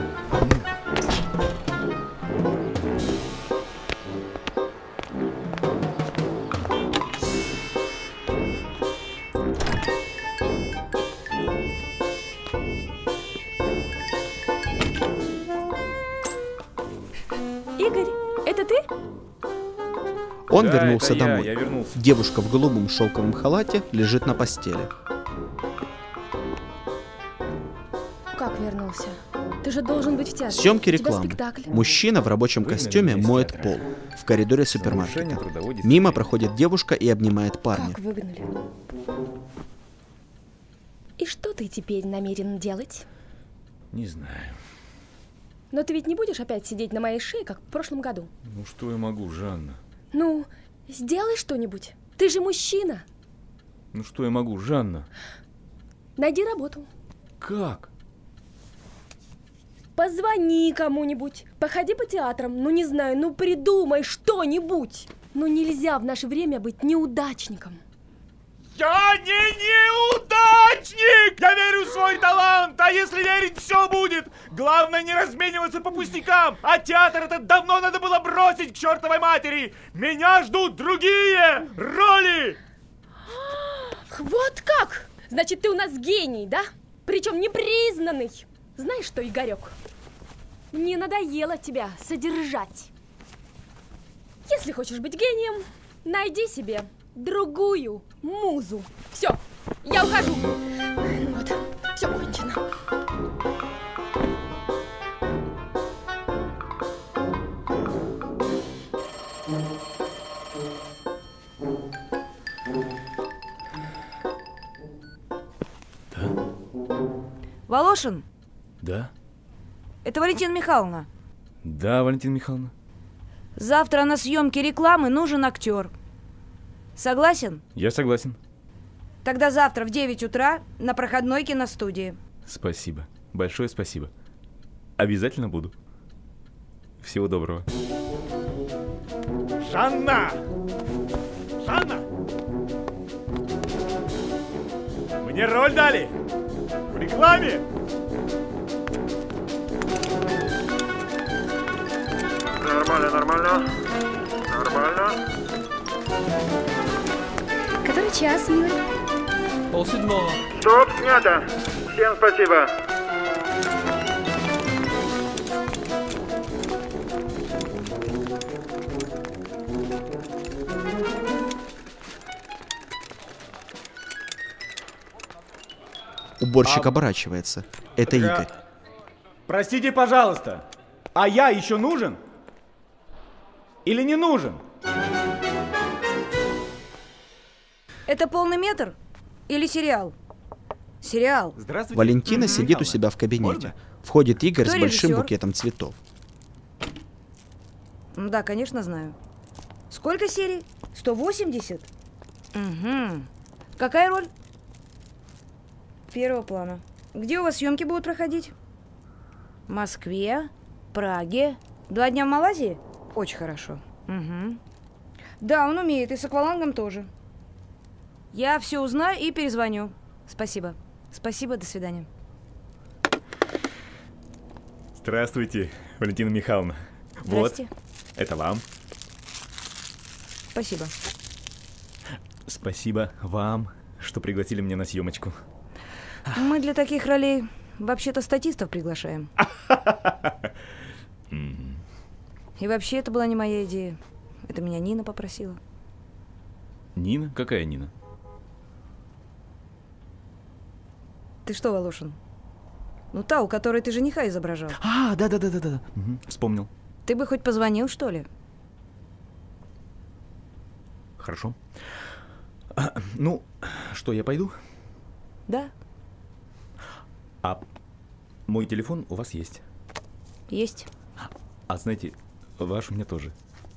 Игорь, это ты? Он Да, вернулся это я, домой. я вернулся. Девушка в голубом шелковом халате лежит на постели. Как вернулся? Ты же должен быть в театре. Съемки У тебя рекламы. спектакль. Мужчина в рабочем Выгнали костюме меня из моет театра. пол в коридоре Нарушение супермаркета. трудовой дисциплины. Мимо проходит девушка и обнимает парня. Как выгнали? И что ты теперь намерен делать? Не знаю. Но ты ведь не будешь опять сидеть на моей шее, как в прошлом году? Ну что я могу, Жанна? Ну, сделай что-нибудь. Ты же мужчина. Ну что я могу, Жанна? Найди работу. Как? Позвони кому-нибудь. Походи по театрам. Ну, не знаю, ну придумай что-нибудь. Ну, нельзя в наше время быть неудачником. Я не неудачник! Я верю в свой талант, а если верить, все будет. Главное не размениваться по пустякам, а театр этот давно надо было бросить к чертовой матери. Меня ждут другие роли. Ах, вот как! Значит, ты у нас гений, да? Причем непризнанный. Знаешь что, Игорек? Мне надоело тебя содержать. Если хочешь быть гением, найди себе другую музу. Все, я ухожу. Ну вот, все кончено. Волошин, Да? это Валентина Михайловна. Да, Валентина Михайловна. Завтра на съемке рекламы нужен актер. Согласен? Я согласен. Тогда завтра в девять утра на проходной киностудии. Спасибо. Большое спасибо. Обязательно буду. Всего доброго. Жанна! Жанна! Мне роль дали? В рекламе? Нормально, нормально. Нормально. Который час, милый? Полседьмого. Стоп, снято. Всем спасибо. Уборщик А- оборачивается. Это Ра- Игорь. Простите, пожалуйста, а я еще нужен? Или не нужен? Это полный метр или сериал? Сериал. Здравствуйте. Валентина сидит у себя в кабинете. Входит Игорь Кто с большим режиссер? букетом цветов. Ну да, конечно, знаю. Сколько серий? сто восемьдесят? Угу. Какая роль? Первого плана. Где у вас съемки будут проходить? В Москве, Праге. Два дня в Малайзии? Очень хорошо. Угу. Да, он умеет, и с аквалангом тоже. Я все узнаю и перезвоню. Спасибо. Спасибо, до свидания. Здравствуйте, Валентина Михайловна. Здрасте. Вот, это вам. Спасибо. Спасибо вам, что пригласили меня на съемочку. Мы для таких ролей вообще-то статистов приглашаем. И вообще это была не моя идея. Это меня Нина попросила. Нина? Какая Нина? Ты что, Волошин? Ну та, у которой ты жениха изображал. А, да-да-да-да-да. Угу, вспомнил. Ты бы хоть позвонил, что ли? Хорошо. А, ну, что, я пойду? Да, А мой телефон у вас есть? есть. А знаете, ваш у меня тоже.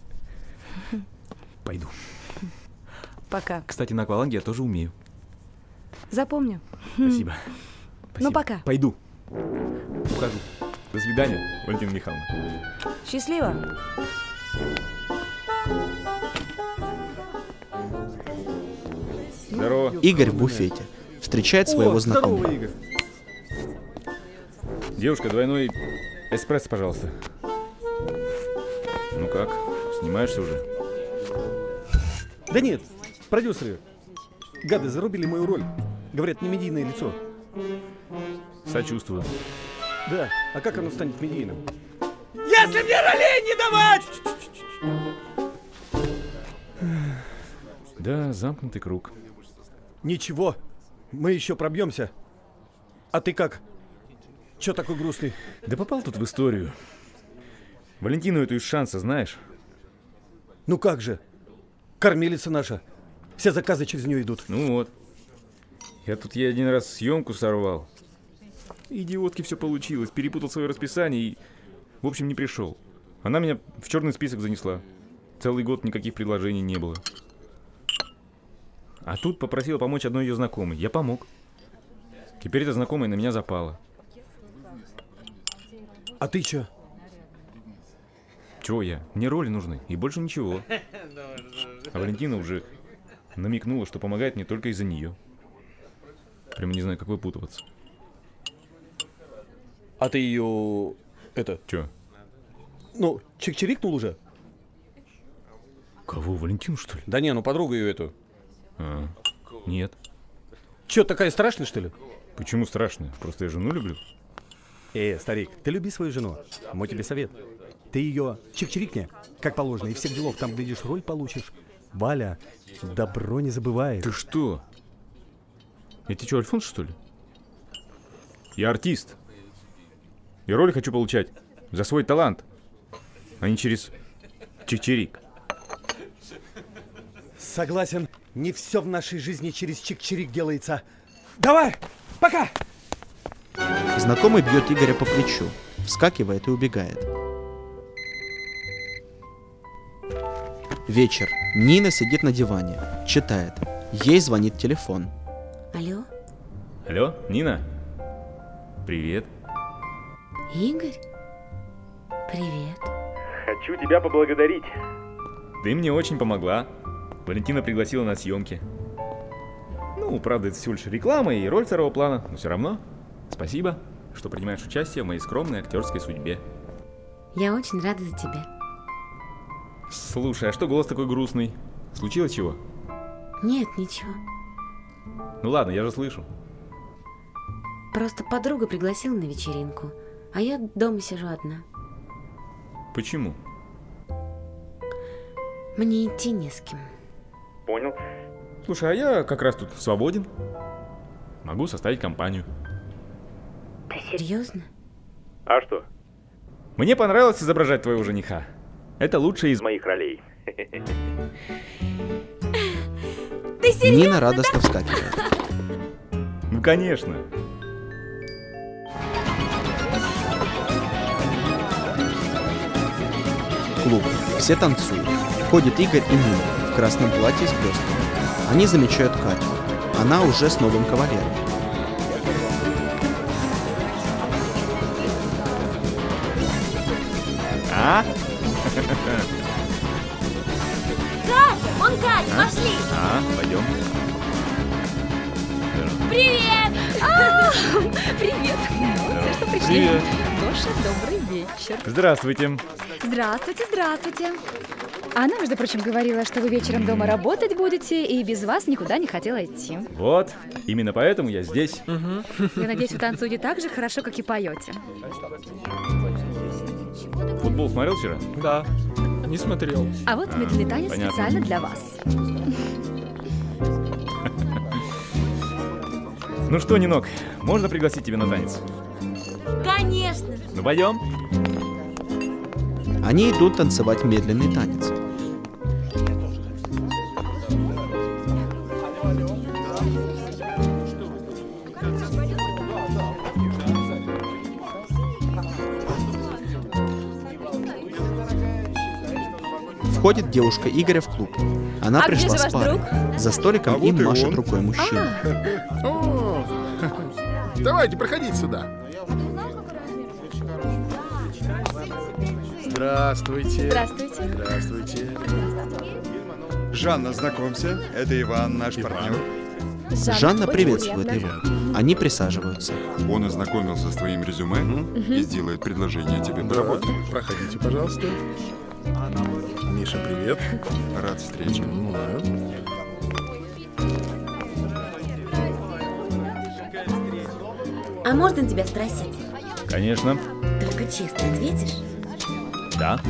Пойду. Пока. Кстати, на акваланге я тоже умею. Запомню. Спасибо. Ну, пока. Пойду. Ухожу. До свидания, Валентина Михайловна. Счастливо. Здорово. Игорь в буфете. Встречает своего О, знакомого. здорово, Игорь. Девушка, двойной эспрессо, пожалуйста. Ну как, снимаешься уже? Да нет, продюсеры. Гады зарубили мою роль. Говорят, не медийное лицо. Сочувствую. Да, а как оно станет медийным? Если мне ролей не давать! Да, замкнутый круг. Ничего, мы еще пробьемся. А ты как? Че такой грустный? Да попал тут в историю. Валентину эту из шанса знаешь? Ну как же? Кормилица наша. Все заказы через нее идут. Ну вот. Я тут ей один раз съемку сорвал. Идиотки все получилось. Перепутал свое расписание и, в общем, не пришел. Она меня в черный список занесла. Целый год никаких предложений не было. А тут попросила помочь одной ее знакомой. Я помог. Теперь эта знакомая на меня запала. А ты че? Чего я? Мне роли нужны, и больше ничего. А Валентина уже намекнула, что помогает мне только из-за нее. Прямо не знаю, как выпутываться. А ты ее... это... Че? Ну, чик-чирикнул уже? Кого, Валентину, что ли? Да не, ну подругу ее эту. А, нет. Че, такая страшная, что ли? Почему страшно? Просто я жену люблю. Э, старик, ты люби свою жену. Мой тебе совет. Ты ее чик-чирикни, как положено, и всех делов там, глядишь, роль получишь. Валя, добро не забывает. Ты что? Я тебе что, Альфонс, что ли? Я артист. И роли хочу получать за свой талант, а не через чик-чирик. Согласен, не все в нашей жизни через чик-чирик делается. Давай, пока! Знакомый бьет Игоря по плечу, вскакивает и убегает. Вечер. Нина сидит на диване, читает. Ей звонит телефон. Алло, Алло, Нина? Привет. Игорь? Привет. Хочу тебя поблагодарить. Ты мне очень помогла. Валентина пригласила на съемки. Ну, Ну, правда, это всего лишь реклама и роль второго плана, но все равно спасибо, что принимаешь участие в моей скромной актерской судьбе. Я очень рада за тебя. Слушай, а что голос такой грустный? Случилось чего? Нет, ничего. Ну ладно, я же слышу. Просто подруга пригласила на вечеринку, а я дома сижу одна. Почему? Мне идти не с кем. Понял. Слушай, а я как раз тут свободен. Могу составить компанию. Ты серьезно? А что? Мне понравилось изображать твоего жениха. Это лучшая из моих ролей. Ты серьезно? Нина радостно вскакивает. Ну, конечно. Клуб. Все танцуют. Входит Игорь и Нина в красном платье с блестками. Они замечают Катю. Она уже с новым кавалером. А? Катя, вон Катя, А? пошли. А, пойдем. Привет! А, Привет! Молодцы, что пришли. Привет. Гоша, добрый вечер. Здравствуйте. Здравствуйте, здравствуйте. Она, между прочим, говорила, что вы вечером дома работать будете и без вас никуда не хотела идти. Вот, именно поэтому я здесь. Я надеюсь, вы танцуете так же хорошо, как и поете. Футбол смотрел вчера? Да, не смотрел. А вот медленный танец понятно. специально для вас. Ну что, Нинок, можно пригласить тебя на танец? Конечно. Ну пойдем. Они идут танцевать медленный танец. Входит девушка Игоря в клуб. Она А где пришла же с ваш парой. друг? За столиком А вот им и машет он. рукой мужчина. О, давайте, проходите сюда. Здравствуйте. Здравствуйте. Здравствуйте. Жанна, знакомься, это Иван, наш партнер. Жанна приветствует его. Они присаживаются. Он ознакомился с твоим резюме и сделает предложение тебе по Да, работе. проходите, пожалуйста. Миша, привет. Рад встрече. Ну, да. А можно тебя спросить? Конечно. Только честно ответишь? Да.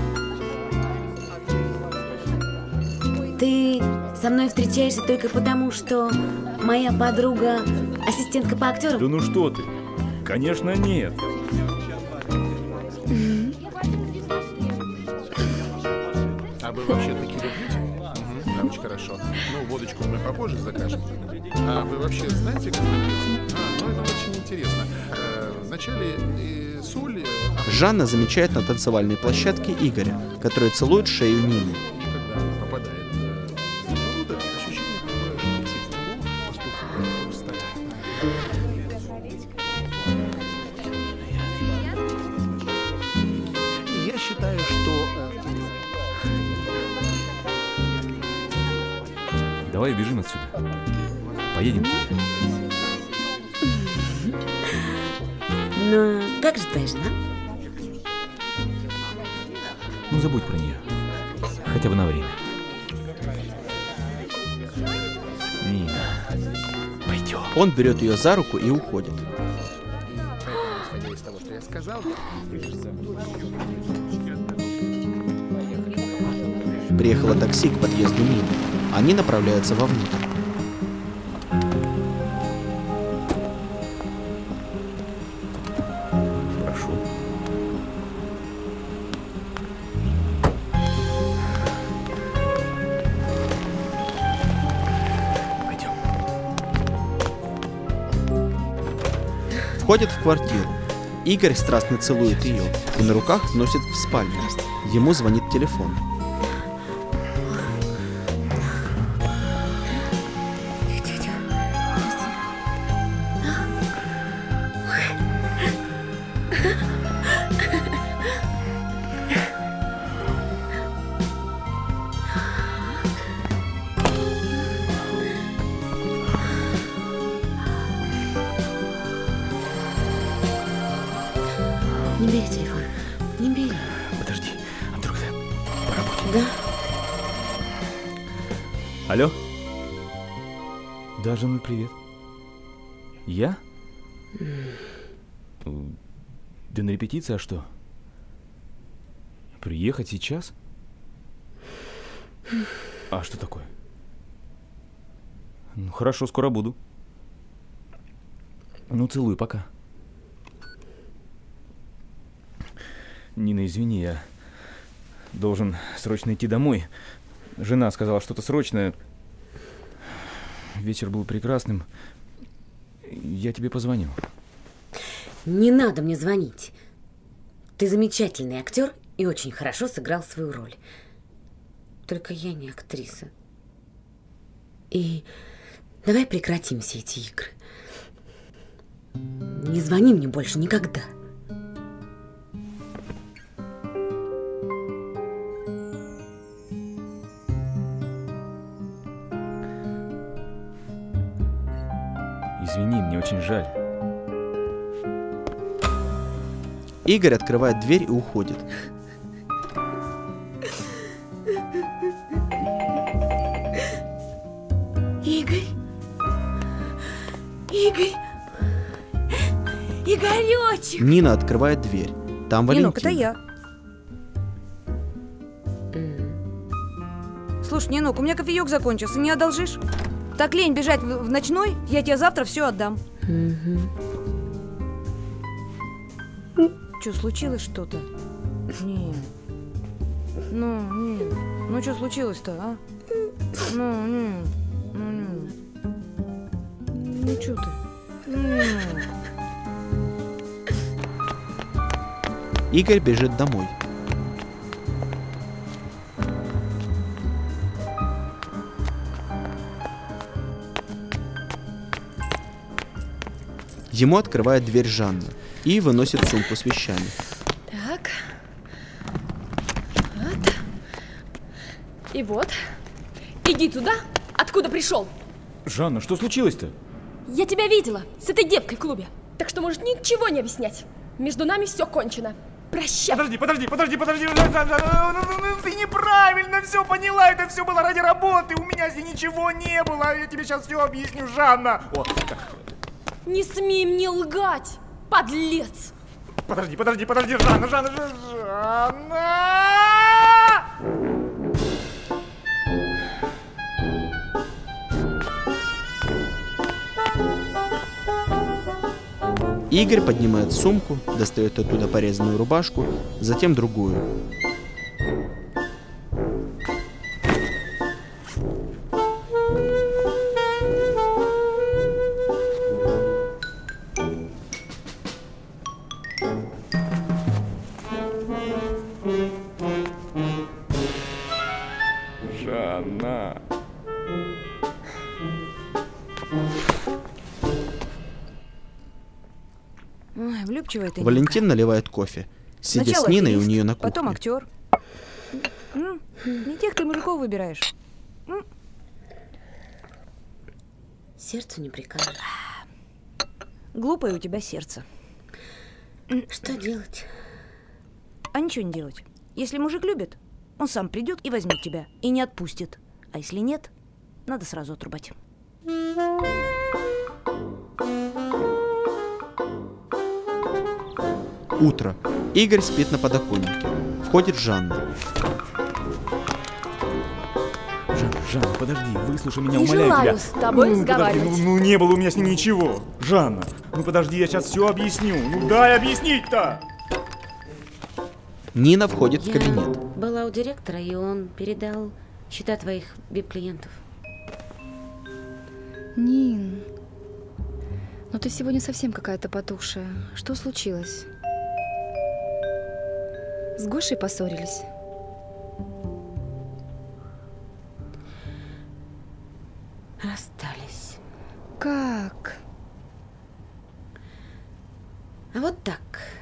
Ты со мной встречаешься только потому, что моя подруга ассистентка по актерам? Да ну что ты? Конечно, нет. А вы вообще такие любите? Да, очень хорошо. Ну, водочку мы попозже закажем. А вы вообще знаете, как это пить? А, ну это очень интересно. Э, вначале э, соль... э, Жанна замечает на танцевальной площадке Игоря, который целует шею Нины. когда он попадает э, в желудок, ощущение такое тепло, воздуха просто. Я считаю, что... э, Давай убежим отсюда. Поедем. Но как же твоя жена? Ну забудь про нее. Хотя бы на время. Нина, пойдем. Он берет ее за руку и уходит. Исходя из того, что я сказал, Приехало такси к подъезду Нины. Они направляются вовнутрь. Прошу. Пойдем. Входят в квартиру. Игорь страстно целует ее и на руках вносит в спальню. Ему звонит телефон. Алло? Да, Жанна, привет. Я? Да на репетиции, а что? Приехать сейчас? А что такое? Ну хорошо, скоро буду. Ну, целую, пока. Нина, извини, я должен срочно идти домой. Жена сказала что-то срочное. Вечер был прекрасным. Я тебе позвоню. Не надо мне звонить. Ты замечательный актер и очень хорошо сыграл свою роль. Только я не актриса. И давай прекратим все эти игры. Не звони мне больше никогда. Извини, мне очень жаль. Игорь открывает дверь и уходит. Игорь! Игорь! Игорёчек! Нина открывает дверь. Там Валентина. Нинок, это я. Слушай, Нинок, у меня кофеек закончился, не одолжишь? Так лень бежать в, в ночной, я тебе завтра все отдам. Что, случилось что-то? Не. Ну, не. Ну, что случилось-то, а? Ну, не. Ну, не. Ну, что ты? Не. Игорь бежит домой. Ему открывает дверь Жанна и выносит сумку с вещами. Так. Вот. И вот. Иди туда, откуда пришел. Жанна, что случилось-то? Я тебя видела с этой девкой в клубе. Так что можешь ничего не объяснять. Между нами все кончено. Прощай. Подожди, подожди, подожди, подожди. Ты неправильно все поняла. Это все было ради работы. У меня здесь ничего не было. Я тебе сейчас все объясню, Жанна. О, не смей мне лгать, подлец. Подожди, подожди, подожди, Жанна, Жанна, Жанна. Игорь поднимает сумку, достает оттуда порезанную рубашку, затем другую. Жанна. Ой, влюбчивая ты. Валентин наливает кофе, сидя Сначала с Ниной аферист, у нее на кухне. потом актер. М? Не тех ты мужиков выбираешь. М? Сердцу не прикажешь. Глупое у тебя сердце. Что делать? А ничего не делать. Если мужик любит, он сам придет и возьмет тебя. И не отпустит. А если нет, надо сразу отрубать. Утро. Игорь спит на подоконнике. Входит Жанна. Жанна, Жанна, подожди, выслушай меня, Не умоляю желаю тебя. с тобой Ну, разговаривать. подожди, ну, ну не было у меня с ним ничего. Жанна, ну подожди, я сейчас все объясню. Ну дай объяснить-то. Нина входит Я в кабинет. была у директора, и он передал счета твоих вип-клиентов. Нин, ну ты сегодня совсем какая-то потухшая. Что случилось? С Гошей поссорились? Расстались. Как? А вот так.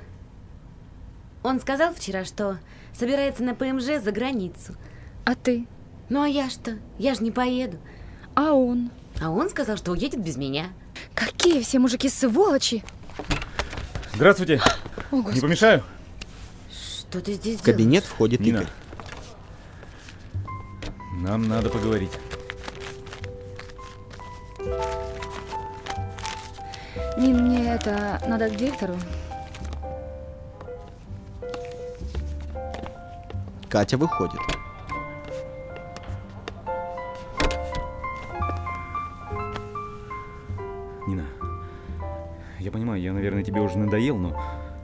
Он сказал вчера, что собирается на ПМЖ за границу. А ты? Ну а я что? Я же не поеду. А он? А он сказал, что уедет без меня. Какие все мужики сволочи! Здравствуйте. О, Господи. Не помешаю? Что ты здесь В кабинет делаешь? входит Нина. Игорь. Нам надо поговорить. Нин, мне это надо к директору. Катя выходит. Нина, я понимаю, я, наверное, тебе уже надоел, но...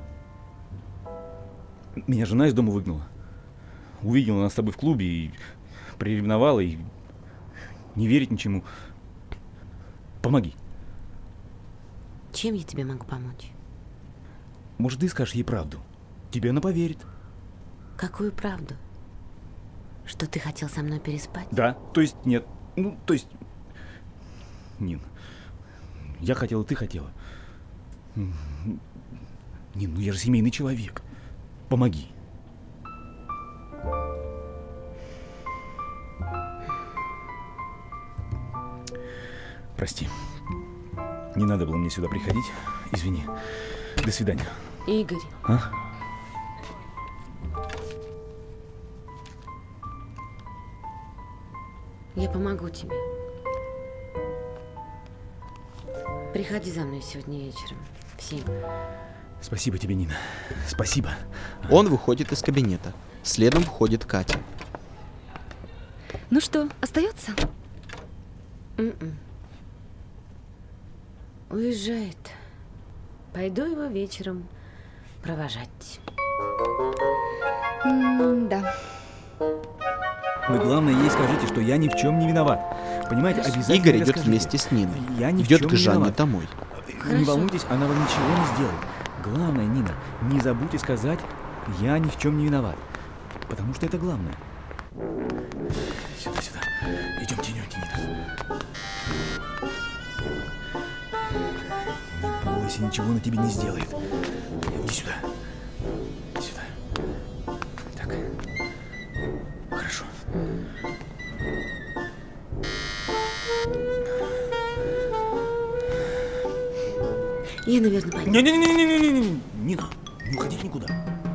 Меня жена из дома выгнала. Увидела нас с тобой в клубе и приревновала, и не верить ничему. Помоги. Чем я тебе могу помочь? Может, ты скажешь ей правду? Тебе она поверит. Какую правду? Что ты хотел со мной переспать? Да, то есть нет. Ну, то есть... Нин, я хотела, ты хотела. Нин, ну я же семейный человек. Помоги. Прости. Не надо было мне сюда приходить. Извини. До свидания. Игорь. А? Я помогу тебе. Приходи за мной сегодня вечером в семь. Спасибо тебе, Нина. Спасибо. Он выходит из кабинета. Следом входит Катя. Ну что, остается? М-м. Уезжает. Пойду его вечером провожать. М-да. Вы, главное, ей скажите, что я ни в чем не виноват. Понимаете, обязательно Игорь идет расскажите. вместе с Ниной. Я ни в Идет чем к не Жанне виноват. домой. Хорошо. Не волнуйтесь, она вам ничего не сделает. Главное, Нина, не забудьте сказать, я ни в чем не виноват. Потому что это главное. Сюда, сюда. Идемте, идемте, Нина. Не бойся, ничего на тебе не сделает. Иди сюда. Сюда. Так. Хорошо. Я, наверное, пойду. Не-не-не-не-не-не-не, Нина, не уходите никуда.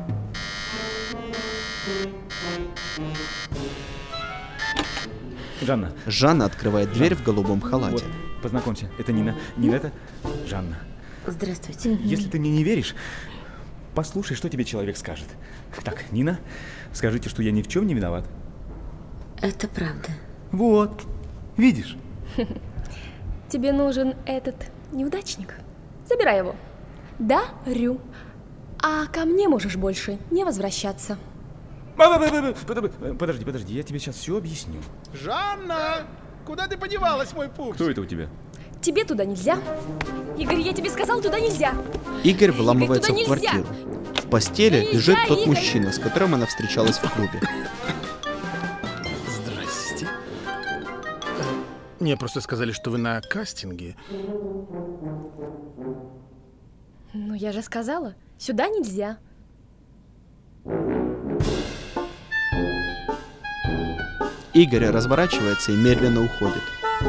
Жанна. Жанна открывает дверь в голубом халате. Вот, познакомься, это Нина. Нина, это Жанна. Здравствуйте. Если ты мне не веришь, послушай, что тебе человек скажет. Так, Нина, скажите, что я ни в чем не виноват. Это правда. Вот, видишь? Тебе нужен этот неудачник? Забирай его. Дарю. А ко мне можешь больше не возвращаться. Подожди, подожди, я тебе сейчас все объясню. Жанна! Куда ты подевалась, мой пупс? Кто это у тебя? Тебе туда нельзя. Игорь, я тебе сказал, туда нельзя. Игорь вламывается Игорь, в туда нельзя. квартиру. В постели Нельзя, лежит тот Игорь. мужчина, с которым она встречалась в клубе. Здрасте. Мне просто сказали, что вы на кастинге. Ну, я же сказала, сюда нельзя. Игорь разворачивается и медленно уходит.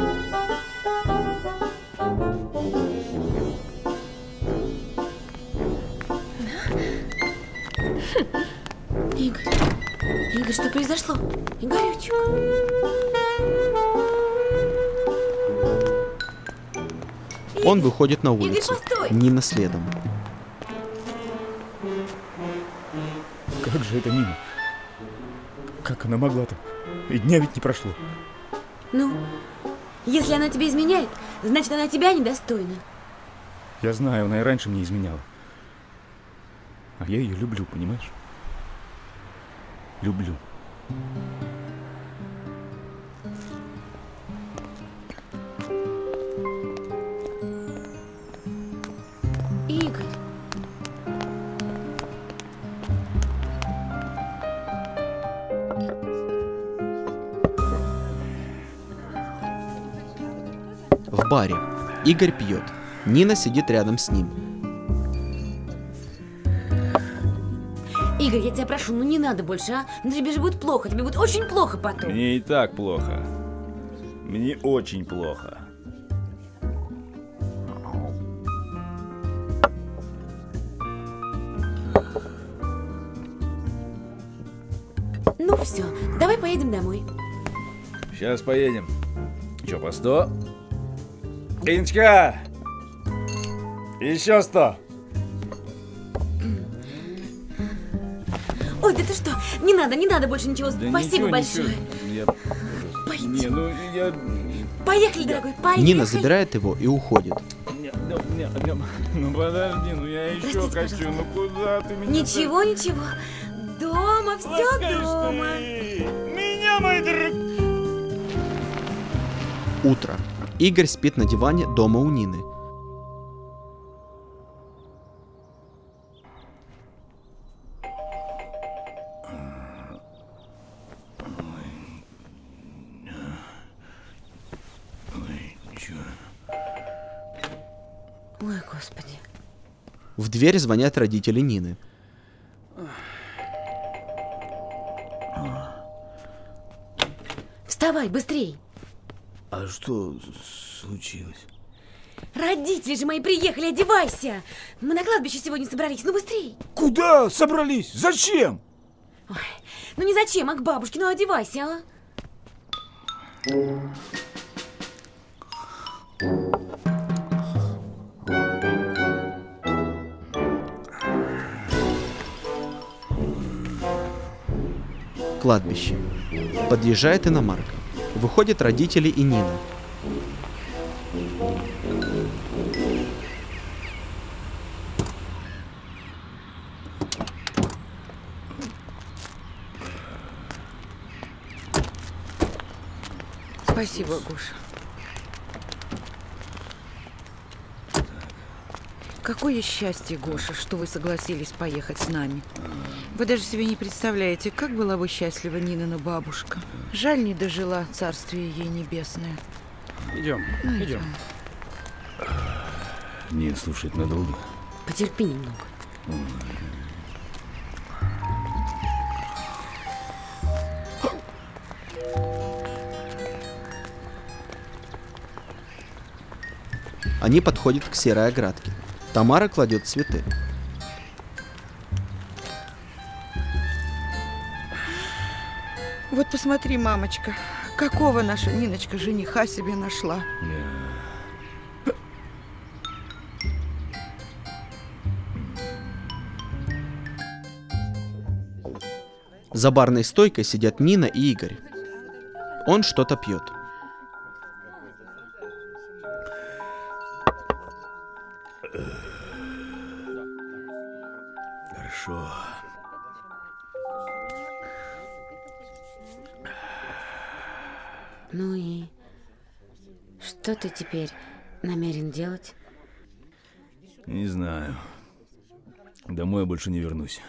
Игорь. Игорь, что произошло? Игорючек. Он выходит на улицу. постой! Нина следом. Как же это Нина? Как она могла-то? И дня ведь не прошло. Ну, если она тебе изменяет, значит, она тебя недостойна. Я знаю, она и раньше мне изменяла. А я ее люблю, понимаешь? Люблю. Игорь. В баре. Игорь пьет. Нина сидит рядом с ним. Игорь, я тебя прошу, ну не надо больше, а? Ну тебе же будет плохо, тебе будет очень плохо потом. Мне и так плохо. Мне очень плохо. Ну все, давай поедем домой. Сейчас поедем. Че, по сто? Иночка! Еще сто. Ой, да ты что? Не надо, не надо больше ничего. Да Спасибо ничего, большое. ничего. Я... Пойдем. Не, ну я... Поехали, дорогой, поехали. Нина забирает его и уходит. Не, ну, не, не, ну подожди, ну я еще Простите, хочу. пожалуйста. Ну куда ты меня... Ничего, ничего. Дома, все Ласкаешь дома. ты меня, мой друг. Утро. Игорь спит на диване дома у Нины. Ой, Господи. В дверь звонят родители Нины. Вставай, быстрей. А что случилось? Родители же мои приехали, одевайся. Мы на кладбище сегодня собрались, ну быстрей. Куда собрались? Зачем? Ой, ну не зачем, а к бабушке, ну одевайся, а. Кладбище. Подъезжает иномарка. Выходят родители и Нина. Спасибо, Гоша. Какое счастье, Гоша, что вы согласились поехать с нами. Вы даже себе не представляете, как была бы счастлива Нинина бабушка. Жаль, не дожила, царствие ей небесное. Идем, Ну, идем. Не, слушай, надолго. Потерпи немного. Они подходят к серой оградке. Тамара кладет цветы. Вот посмотри, мамочка, какого наша Ниночка жениха себе нашла. За барной стойкой сидят Нина и Игорь. Он что-то пьет. Хорошо. Ну и что ты теперь намерен делать? Не знаю. Домой я больше не вернусь.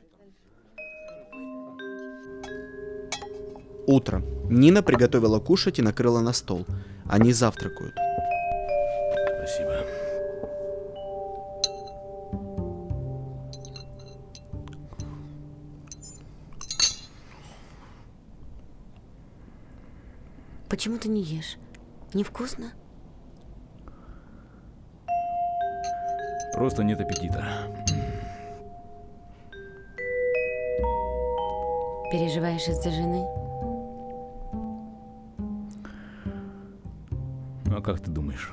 Утро. Нина приготовила кушать и накрыла на стол. Они завтракают. Спасибо. Почему ты не ешь? Невкусно? Просто нет аппетита. Переживаешь из-за жены? А как ты думаешь?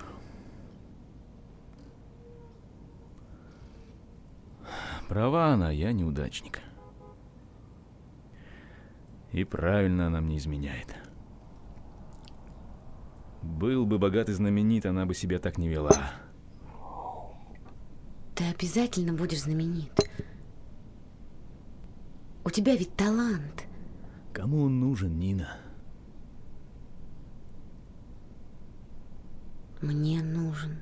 Права она, я неудачник. И правильно она мне изменяет. Был бы богат и знаменит, она бы себя так не вела. Ты обязательно будешь знаменит. У тебя ведь талант. Кому он нужен, Нина? Мне нужен.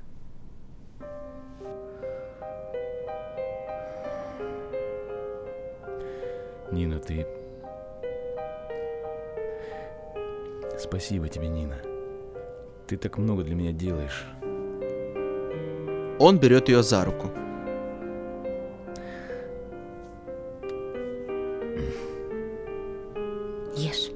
Нина, ты... Спасибо тебе, Нина. Ты так много для меня делаешь. Он берет ее за руку. Ешь.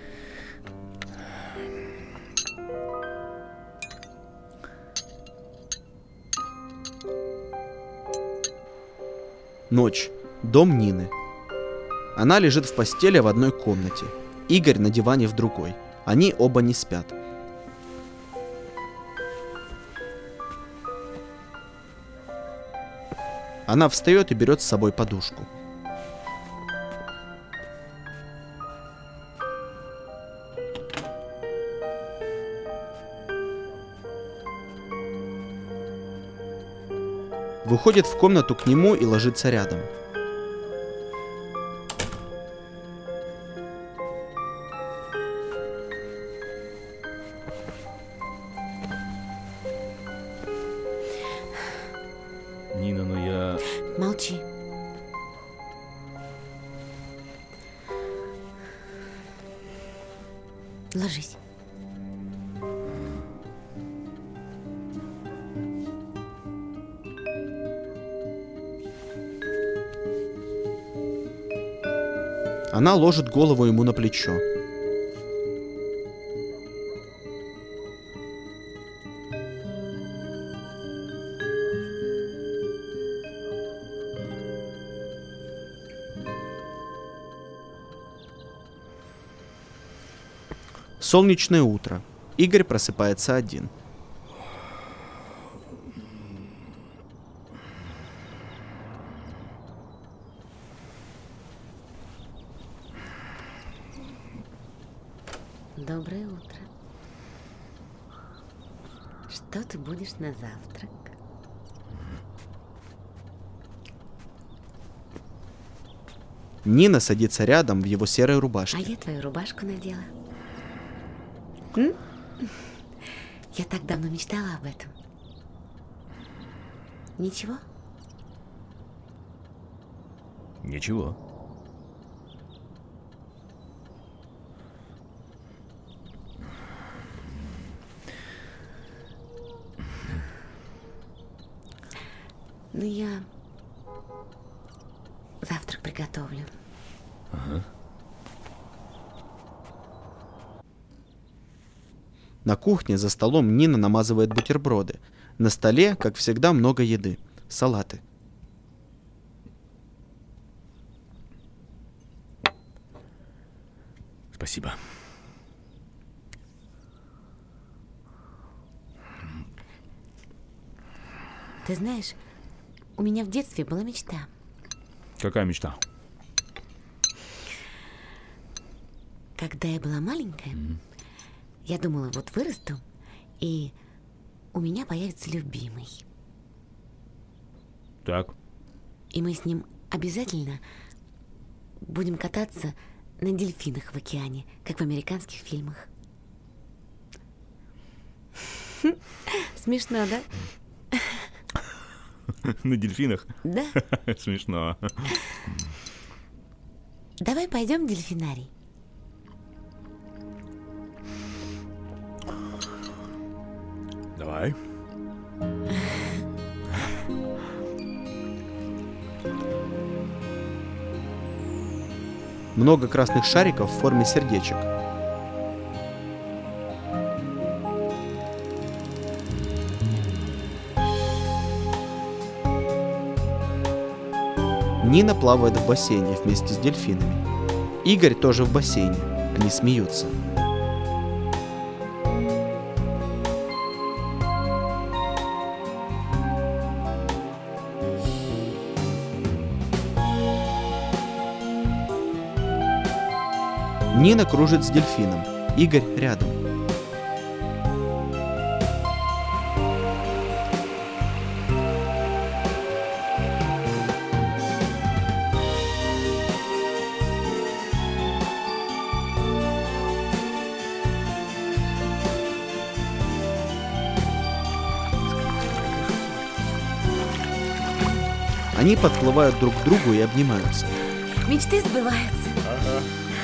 Ночь. Дом Нины. Она лежит в постели в одной комнате. Игорь на диване в другой. Они оба не спят. Она встает и берет с собой подушку. Выходит в комнату к нему и ложится рядом. Нина, ну я... Молчи. Ложись. Она ложит голову ему на плечо. Солнечное утро. Игорь просыпается один. Доброе утро. Что ты будешь на завтрак? Нина садится рядом в его серой рубашке. А я твою рубашку надела. М? Я так давно мечтала об этом. Ничего? Ничего. Ну, я завтрак приготовлю. Ага. На кухне за столом Нина намазывает бутерброды. На столе, как всегда, много еды. Салаты. Спасибо. Ты знаешь, у меня в детстве была мечта. Какая мечта? Когда я была маленькая, mm-hmm. я думала, вот вырасту, и у меня появится любимый. Так. И мы с ним обязательно будем кататься на дельфинах в океане, как в американских фильмах. Смешно, да? На дельфинах? Да. Смешно. Давай пойдем в дельфинарий. Давай. Много красных шариков в форме сердечек. Нина плавает в бассейне вместе с дельфинами. Игорь тоже в бассейне. Они смеются. Нина кружит с дельфином. Игорь рядом. Они подплывают друг к другу и обнимаются. Мечты сбываются. Ага.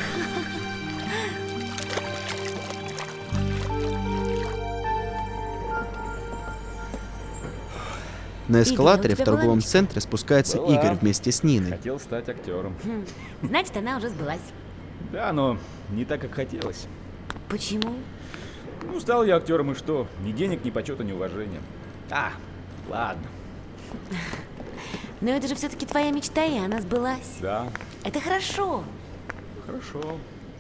На эскалаторе Игорь, в торговом центре спускается Была. Игорь вместе с Ниной. Хотел стать актером. Хм, значит, она уже сбылась. Да, но не так, как хотелось. Почему? Ну, стал я актером, и что? Ни денег, ни почета, ни уважения. А, ладно. Но это же все-таки твоя мечта, и она сбылась. Да. Это хорошо. Хорошо.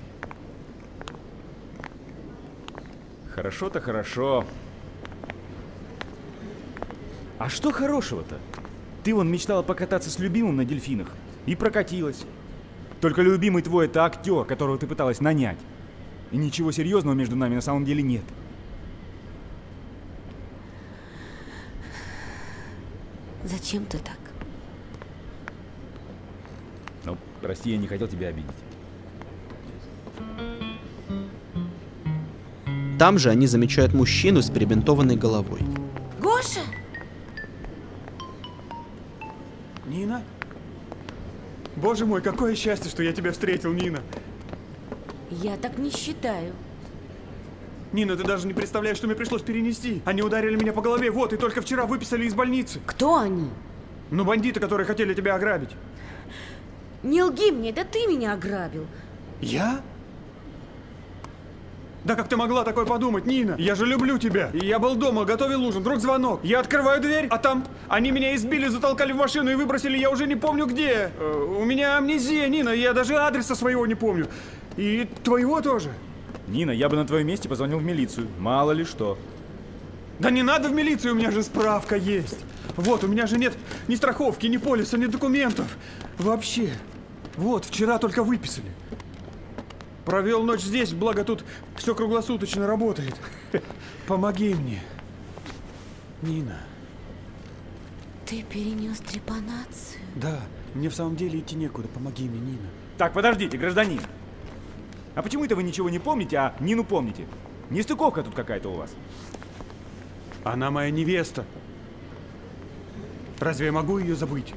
Хорошо-то хорошо. А что хорошего-то? ты вон мечтала покататься с любимым на дельфинах. И прокатилась. Только любимый твой — это актер, которого ты пыталась нанять. И ничего серьезного между нами на самом деле нет. Зачем ты так? Ну, прости, я не хотел тебя обидеть. Там же они замечают мужчину с перебинтованной головой. Гоша! Нина? Боже мой, какое счастье, что я тебя встретил, Нина. Я так не считаю. Нина, ты даже не представляешь, что мне пришлось перенести. Они ударили меня по голове, вот, и только вчера выписали из больницы. Кто они? Ну, бандиты, которые хотели тебя ограбить. Не лги мне, это ты меня ограбил. Я? Да как ты могла такое подумать, Нина? Я же люблю тебя. И я был дома, готовил ужин, вдруг звонок. Я открываю дверь, а там они меня избили, затолкали в машину и выбросили, я уже не помню где. Э, у меня амнезия, Нина, я даже адреса своего не помню. И твоего тоже. Нина, я бы на твоем месте позвонил в милицию. Мало ли что. Да не надо в милицию, у меня же справка есть. Вот, у меня же нет ни страховки, ни полиса, ни документов. Вообще. Вот, вчера только выписали. Провел ночь здесь, благо тут все круглосуточно работает. Помоги мне. Нина. Ты перенес трепанацию? Да, мне в самом деле идти некуда. Помоги мне, Нина. Так, подождите, гражданин. А почему это вы ничего не помните, а Нину помните? Нестыковка тут какая-то у вас. Она моя невеста. Разве я могу ее забыть?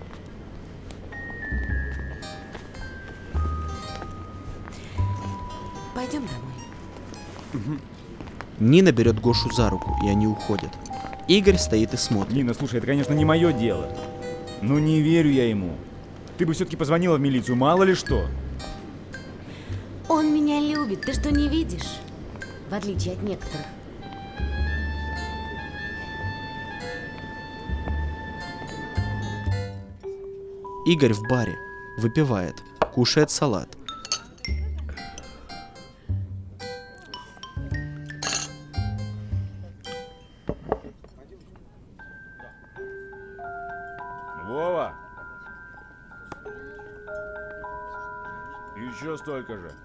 Пойдем домой. Угу. Нина берет Гошу за руку, и они уходят. Игорь стоит и смотрит. Нина, слушай, это, конечно, не мое дело. Но не верю я ему. Ты бы все-таки позвонила в милицию, мало ли что. Он меня любит, ты что, не видишь? В отличие от некоторых. Игорь в баре, выпивает, кушает салат. Вова! Еще столько же.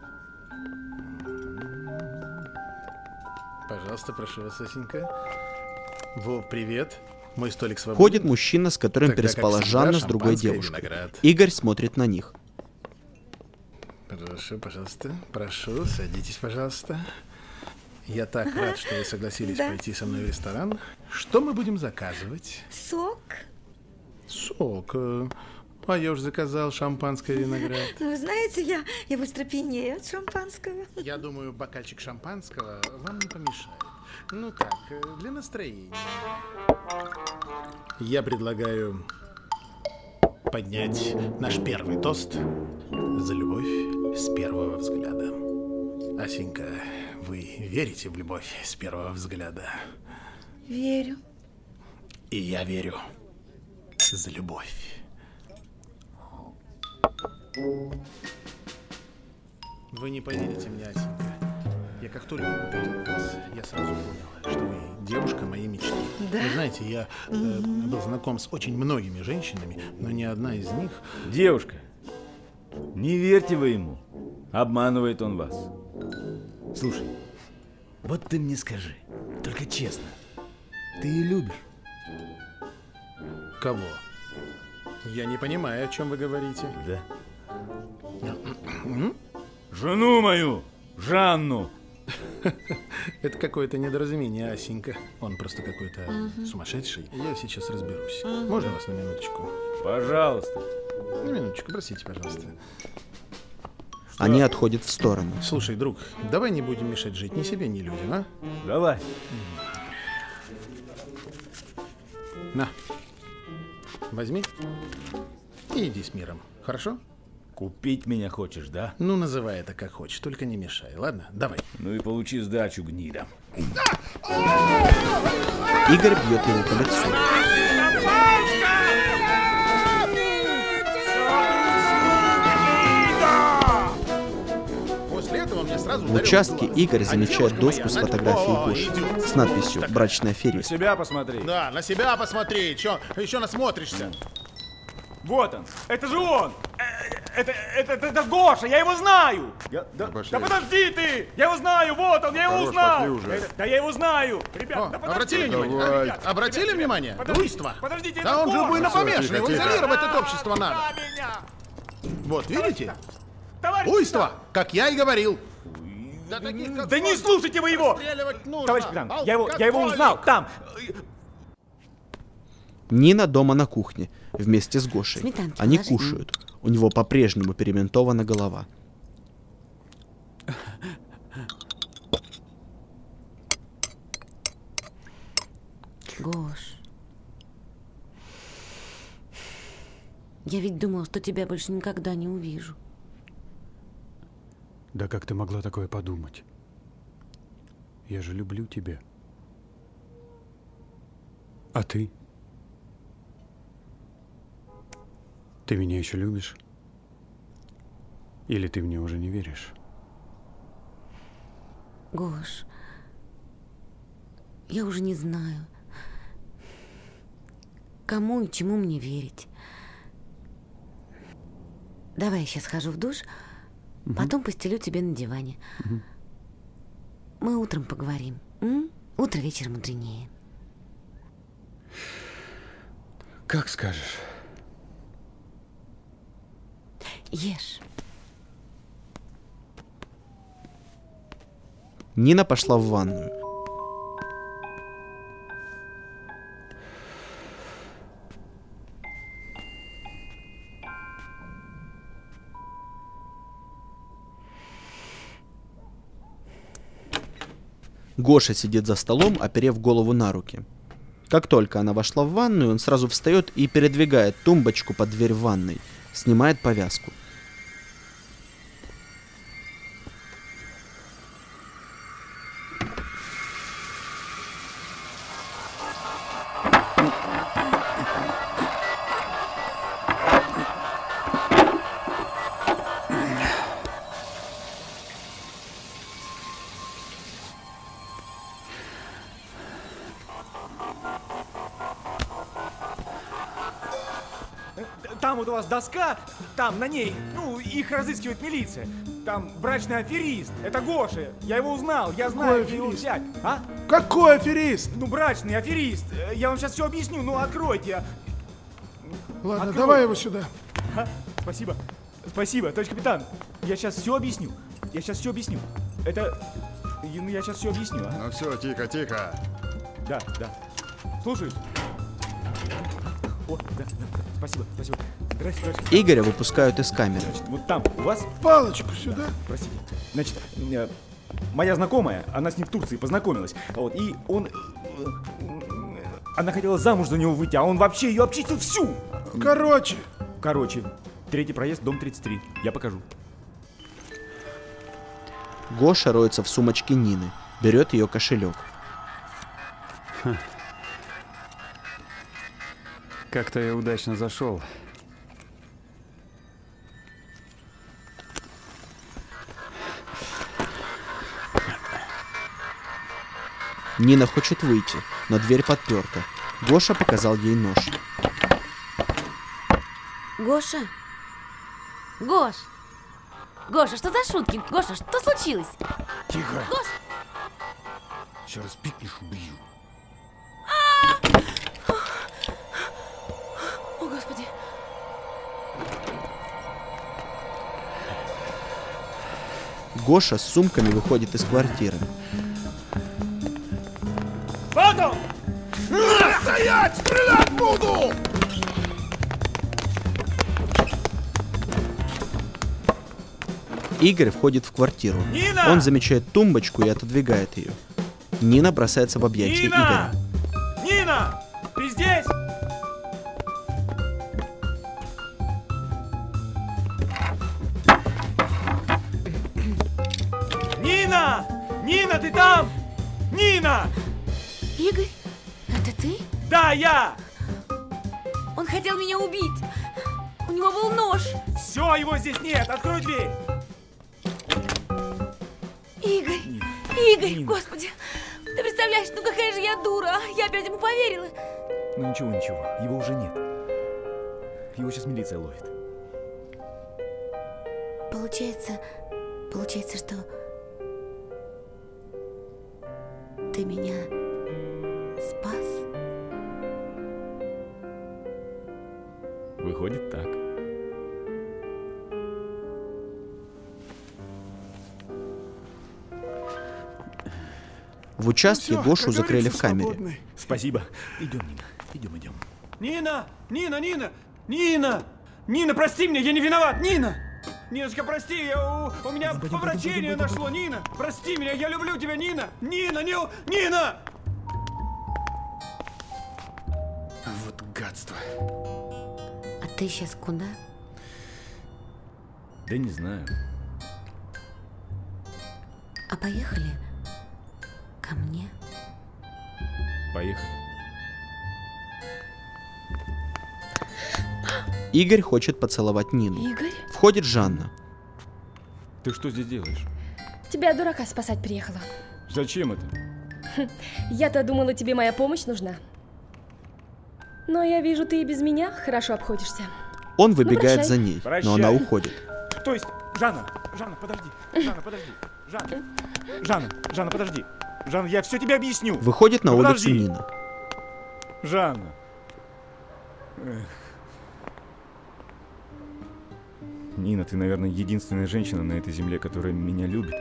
Пожалуйста, прошу вас, Асенька. Вов, привет. Мой столик свободен. Входит мужчина, с которым Тогда, переспала как всегда, Жанна с другой шампанское, девушкой. виноград. Игорь смотрит на них. Прошу, пожалуйста. Прошу, садитесь, пожалуйста. Я так ага. рад, что вы согласились да. пойти со мной в ресторан. Что мы будем заказывать? Сок. Сок. А я уже заказал шампанское, виноград. Ну, вы знаете, я, я быстро пьянею от шампанского. Я думаю, бокальчик шампанского вам не помешает. Ну так, для настроения. Я предлагаю поднять наш первый тост за любовь с первого взгляда. Асенька, вы верите в любовь с первого взгляда? Верю. И я верю за любовь. Вы не поверите мне, Асенька. Я как только увидел вас, я сразу понял, что вы девушка моей мечты. Да? Вы знаете, я э, был знаком с очень многими женщинами, но ни одна из них... Девушка, не верьте вы ему. Обманывает он вас. Слушай, вот ты мне скажи, только честно, ты ее любишь? Кого? Я не понимаю, о чем вы говорите. Да. Жену мою, Жанну. Это какое-то недоразумение, Асенька. Он просто какой-то Угу. сумасшедший. Я сейчас разберусь. Угу. Можно вас на минуточку? Пожалуйста. На минуточку, простите, пожалуйста. Что? Они отходят в сторону. Слушай, друг, давай не будем мешать жить ни себе, ни людям, а? Давай. На. Возьми и иди с миром, хорошо? Купить меня хочешь, да? Ну, называй это как хочешь, только не мешай, ладно? Давай. Ну и получи сдачу, гнида. Игорь бьет его по лицу. После этого мне сразу сразу В ударил участке глаз. Игорь А замечает девушка доску моя, с значит, фотографией о, Гоши идет. с надписью «Брачный аферист». Себя посмотри. Да, на себя посмотри. Чё, еще насмотришься. Вот он. Это же он. Э, Это, это, это, это Гоша, я его знаю. Я- да, да подожди ты. Я его знаю, вот он, я его Хорош, узнал. пошли уже. Это- да я его знаю. Ребят, О, да подожди. обратили внимание? Давай. Ребят, обратили Ребят, внимание? подожди, Буйство. Подождите, Да это он же Гоша. буйно Всё, помешан, тихо, его тихо. изолировать от общества надо. Вот, видите? Буйство, как я и говорил. Да, таких, как Да не он, слушайте вы его. расстреливать нужно. Товарищ капитан, я его, я его Алкоголик. узнал там. Нина дома на кухне вместе с Гошей. Сметанки Они положи. кушают. У него по-прежнему перебинтована голова. Гош, я ведь думала, что тебя больше никогда не увижу. Да как ты могла такое подумать? Я же люблю тебя. А ты? Ты меня еще любишь? Или ты мне уже не веришь? Гош, я уже не знаю, кому и чему мне верить. Давай я сейчас схожу в душ, Мгм. потом постелю тебе на диване. Мгм. Мы утром поговорим. М? Утро вечер мудренее. Как скажешь. Ешь. Нина пошла в ванную. Гоша сидит за столом, оперев голову на руки. Как только она вошла в ванную, он сразу встает и передвигает тумбочку под дверь в ванной, снимает повязку. Там вот у вас доска, там на ней, ну, их разыскивает милиция. Там брачный аферист. Это Гоша. Я его узнал. Я знаю, где его аферист? взять. А? Какой аферист? Ну, брачный аферист. Э, Я вам сейчас все объясню. Ну, откройте. Ладно, Открой. давай его сюда. А? Спасибо. Спасибо, товарищ капитан. Я сейчас все объясню. Я сейчас все объясню. Это... Ну, я сейчас все объясню, а? Ну все, тихо, тихо. Да, да. Слушаюсь. О, да, да. Спасибо, спасибо. Здрасте, товарищ капитан. Игоря выпускают из камеры. Значит, вот там у вас... Палочку сюда. Простите. Значит, э, моя знакомая, она с ним в Турции познакомилась. Вот, и он... э, э, Она хотела замуж за него выйти, а он вообще ее обчистил всю. Короче. Короче, третий проезд, дом тридцать три. Я покажу. Гоша роется в сумочке Нины, берет ее кошелек. Ха. Как-то я удачно зашел. Нина хочет выйти, но дверь подперта. Гоша показал ей нож. Гоша? Гош! Гоша, что за шутки? Гоша, что случилось? Тихо. Гош! Еще раз пикнешь, убью. О, Господи! Гоша с сумками выходит из квартиры. Вот он! Стоять! Стрелять буду! Игорь входит в квартиру. Нина! Он замечает тумбочку и отодвигает ее. Нина бросается в объятия Нина! Игоря. Нина! Ты здесь? Нина! Нина, ты там? Нина! Игорь, это ты? Да, я! Он хотел меня убить. У него был нож. Все, его здесь нет. Открой дверь. Игорь, Нина. Игорь, Нина. господи, ты представляешь, ну какая же я дура, я опять ему поверила. Ну ничего, ничего, его уже нет. Его сейчас милиция ловит. Получается, получается, что ты меня спас? Выходит так. В участке Ну всё, Гошу как закрыли в говорится, камере. свободный. Спасибо. Идем, Нина. Идем, идем. Нина! Нина, Нина! Нина! Нина, прости меня, я не виноват! Нина! Ниночка, прости, я, у, у меня помрачение нашло, Нина! Прости меня, я люблю тебя, Нина! Нина, не, Нина! Вот гадство. А ты сейчас куда? Да не знаю. А поехали ко мне? Поехали. Игорь хочет поцеловать Нину. Игорь? Входит Жанна. Ты что здесь делаешь? Тебя, дурака, спасать приехала. Зачем это? Хм, я-то думала, тебе моя помощь нужна. Но я вижу, ты и без меня хорошо обходишься. Он Ну, выбегает прощай. за ней, но Прощай. она уходит. То есть, Жанна, Жанна, подожди, Жанна, подожди, Жанна, Жанна, Жанна, подожди, Жанна, я все тебе объясню. Выходит на Ну, улицу подожди. Нина. Жанна. Эх. Нина, ты, наверное, единственная женщина на этой земле, которая меня любит.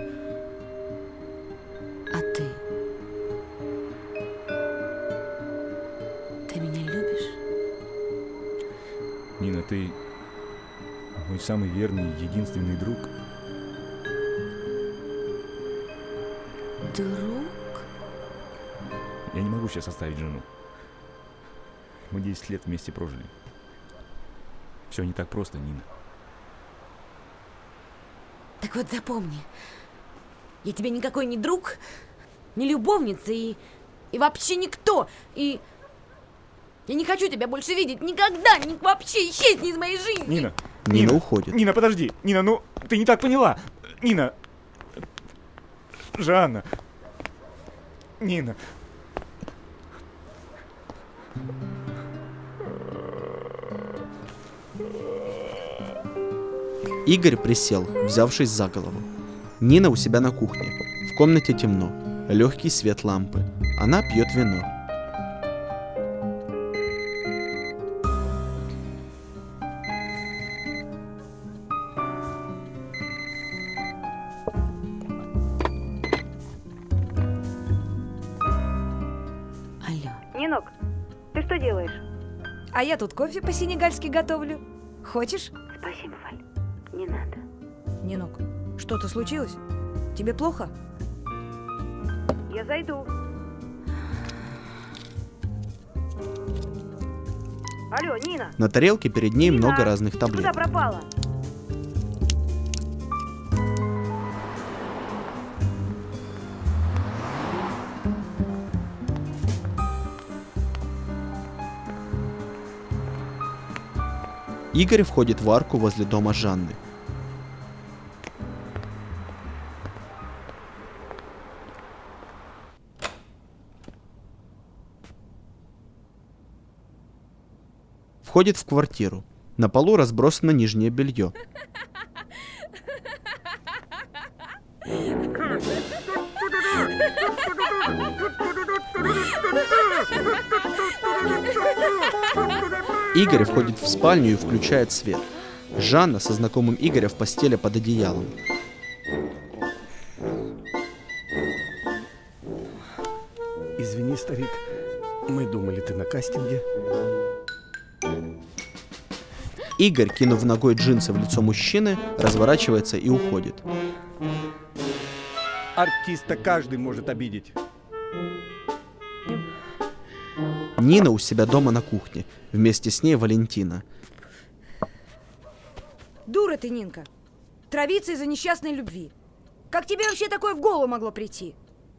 А ты? Ты меня любишь? Нина, ты мой самый верный и единственный друг. Друг? Я не могу сейчас оставить жену. Мы десять лет вместе прожили. Все не так просто, Нина. Так вот запомни, я тебе никакой не друг, не любовница и, и вообще никто. И я не хочу тебя больше видеть никогда, ни, вообще исчезни из моей жизни. Нина. Нина уходит. Нина, подожди. Нина, ну, ты не так поняла. Нина. Жанна. Нина. Игорь присел, взявшись за голову. Нина у себя на кухне. В комнате темно. Легкий свет лампы. Она пьет вино. Алло. Нинок, ты что делаешь? А я тут кофе по-сенегальски готовлю. Хочешь? Спасибо, Валь. Не надо. Нинок, что-то случилось? Тебе плохо? Я зайду. Алло, Нина. На тарелке перед ней Нина, много разных ты таблеток. куда пропала? Игорь входит в арку возле дома Жанны. Входит в квартиру. На полу разбросано нижнее белье. Игорь входит в спальню и включает свет. Жанна со знакомым Игоря в постели под одеялом. Извини, старик, мы думали, ты на кастинге. Игорь, кинув ногой джинсы в лицо мужчины, разворачивается и уходит. Артиста каждый может обидеть. Нина у себя дома на кухне. Вместе с ней Валентина. Дура ты, Нинка. Травиться из-за несчастной любви. Как тебе вообще такое в голову могло прийти?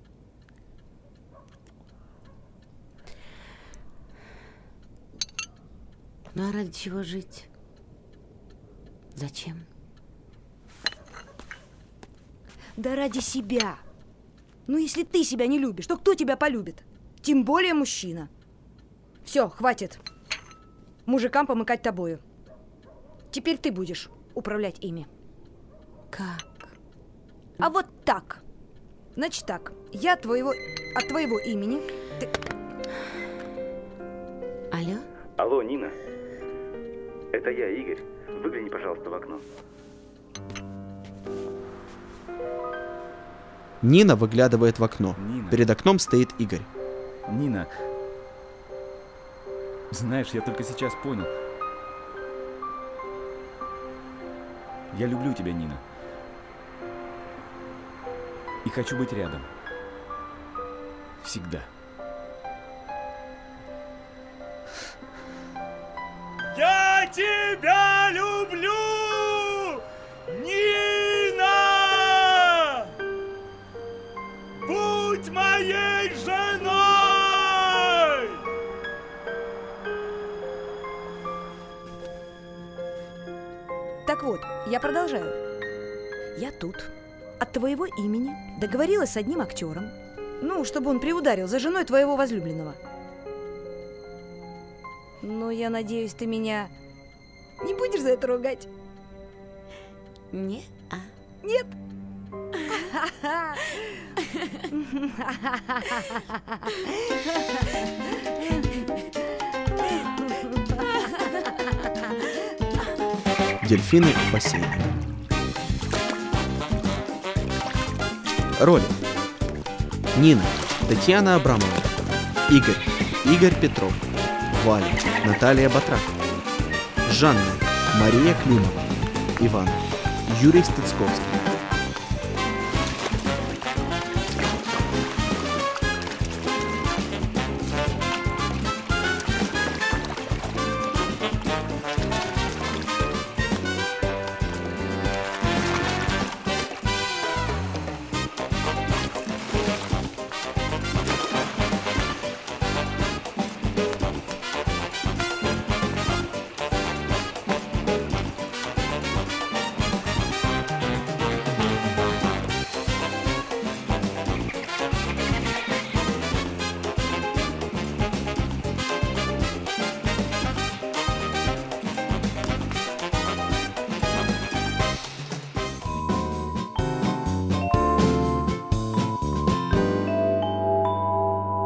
Ну а ради чего жить? Да ради себя. Ну, если ты себя не любишь, то кто тебя полюбит? Тем более мужчина. Все, хватит. Мужикам помыкать тобою. Теперь ты будешь управлять ими. Как? А вот так. Значит так, я твоего, от твоего имени... Ты... Алло? Алло, Нина. Это я, Игорь. Выгляни, пожалуйста, в окно. Нина выглядывает в окно. Нина. Перед окном стоит Игорь. Нина, знаешь, я только сейчас понял. Я люблю тебя, Нина. И хочу быть рядом. Всегда. Я тебя люблю, Нина! Будь моей женой! Так вот, я продолжаю. Я тут, от твоего имени, договорилась с одним актером, ну, чтобы он приударил за женой твоего возлюбленного. Но я надеюсь, ты меня не будешь за это ругать? Не, а. Нет? Дельфины в бассейне. Роли. Нина – Татьяна Абрамова. Игорь – Игорь Петров. Валя – Наталья Батракова. Жанна – Мария Климова. Иван – Юрий Стыцковский.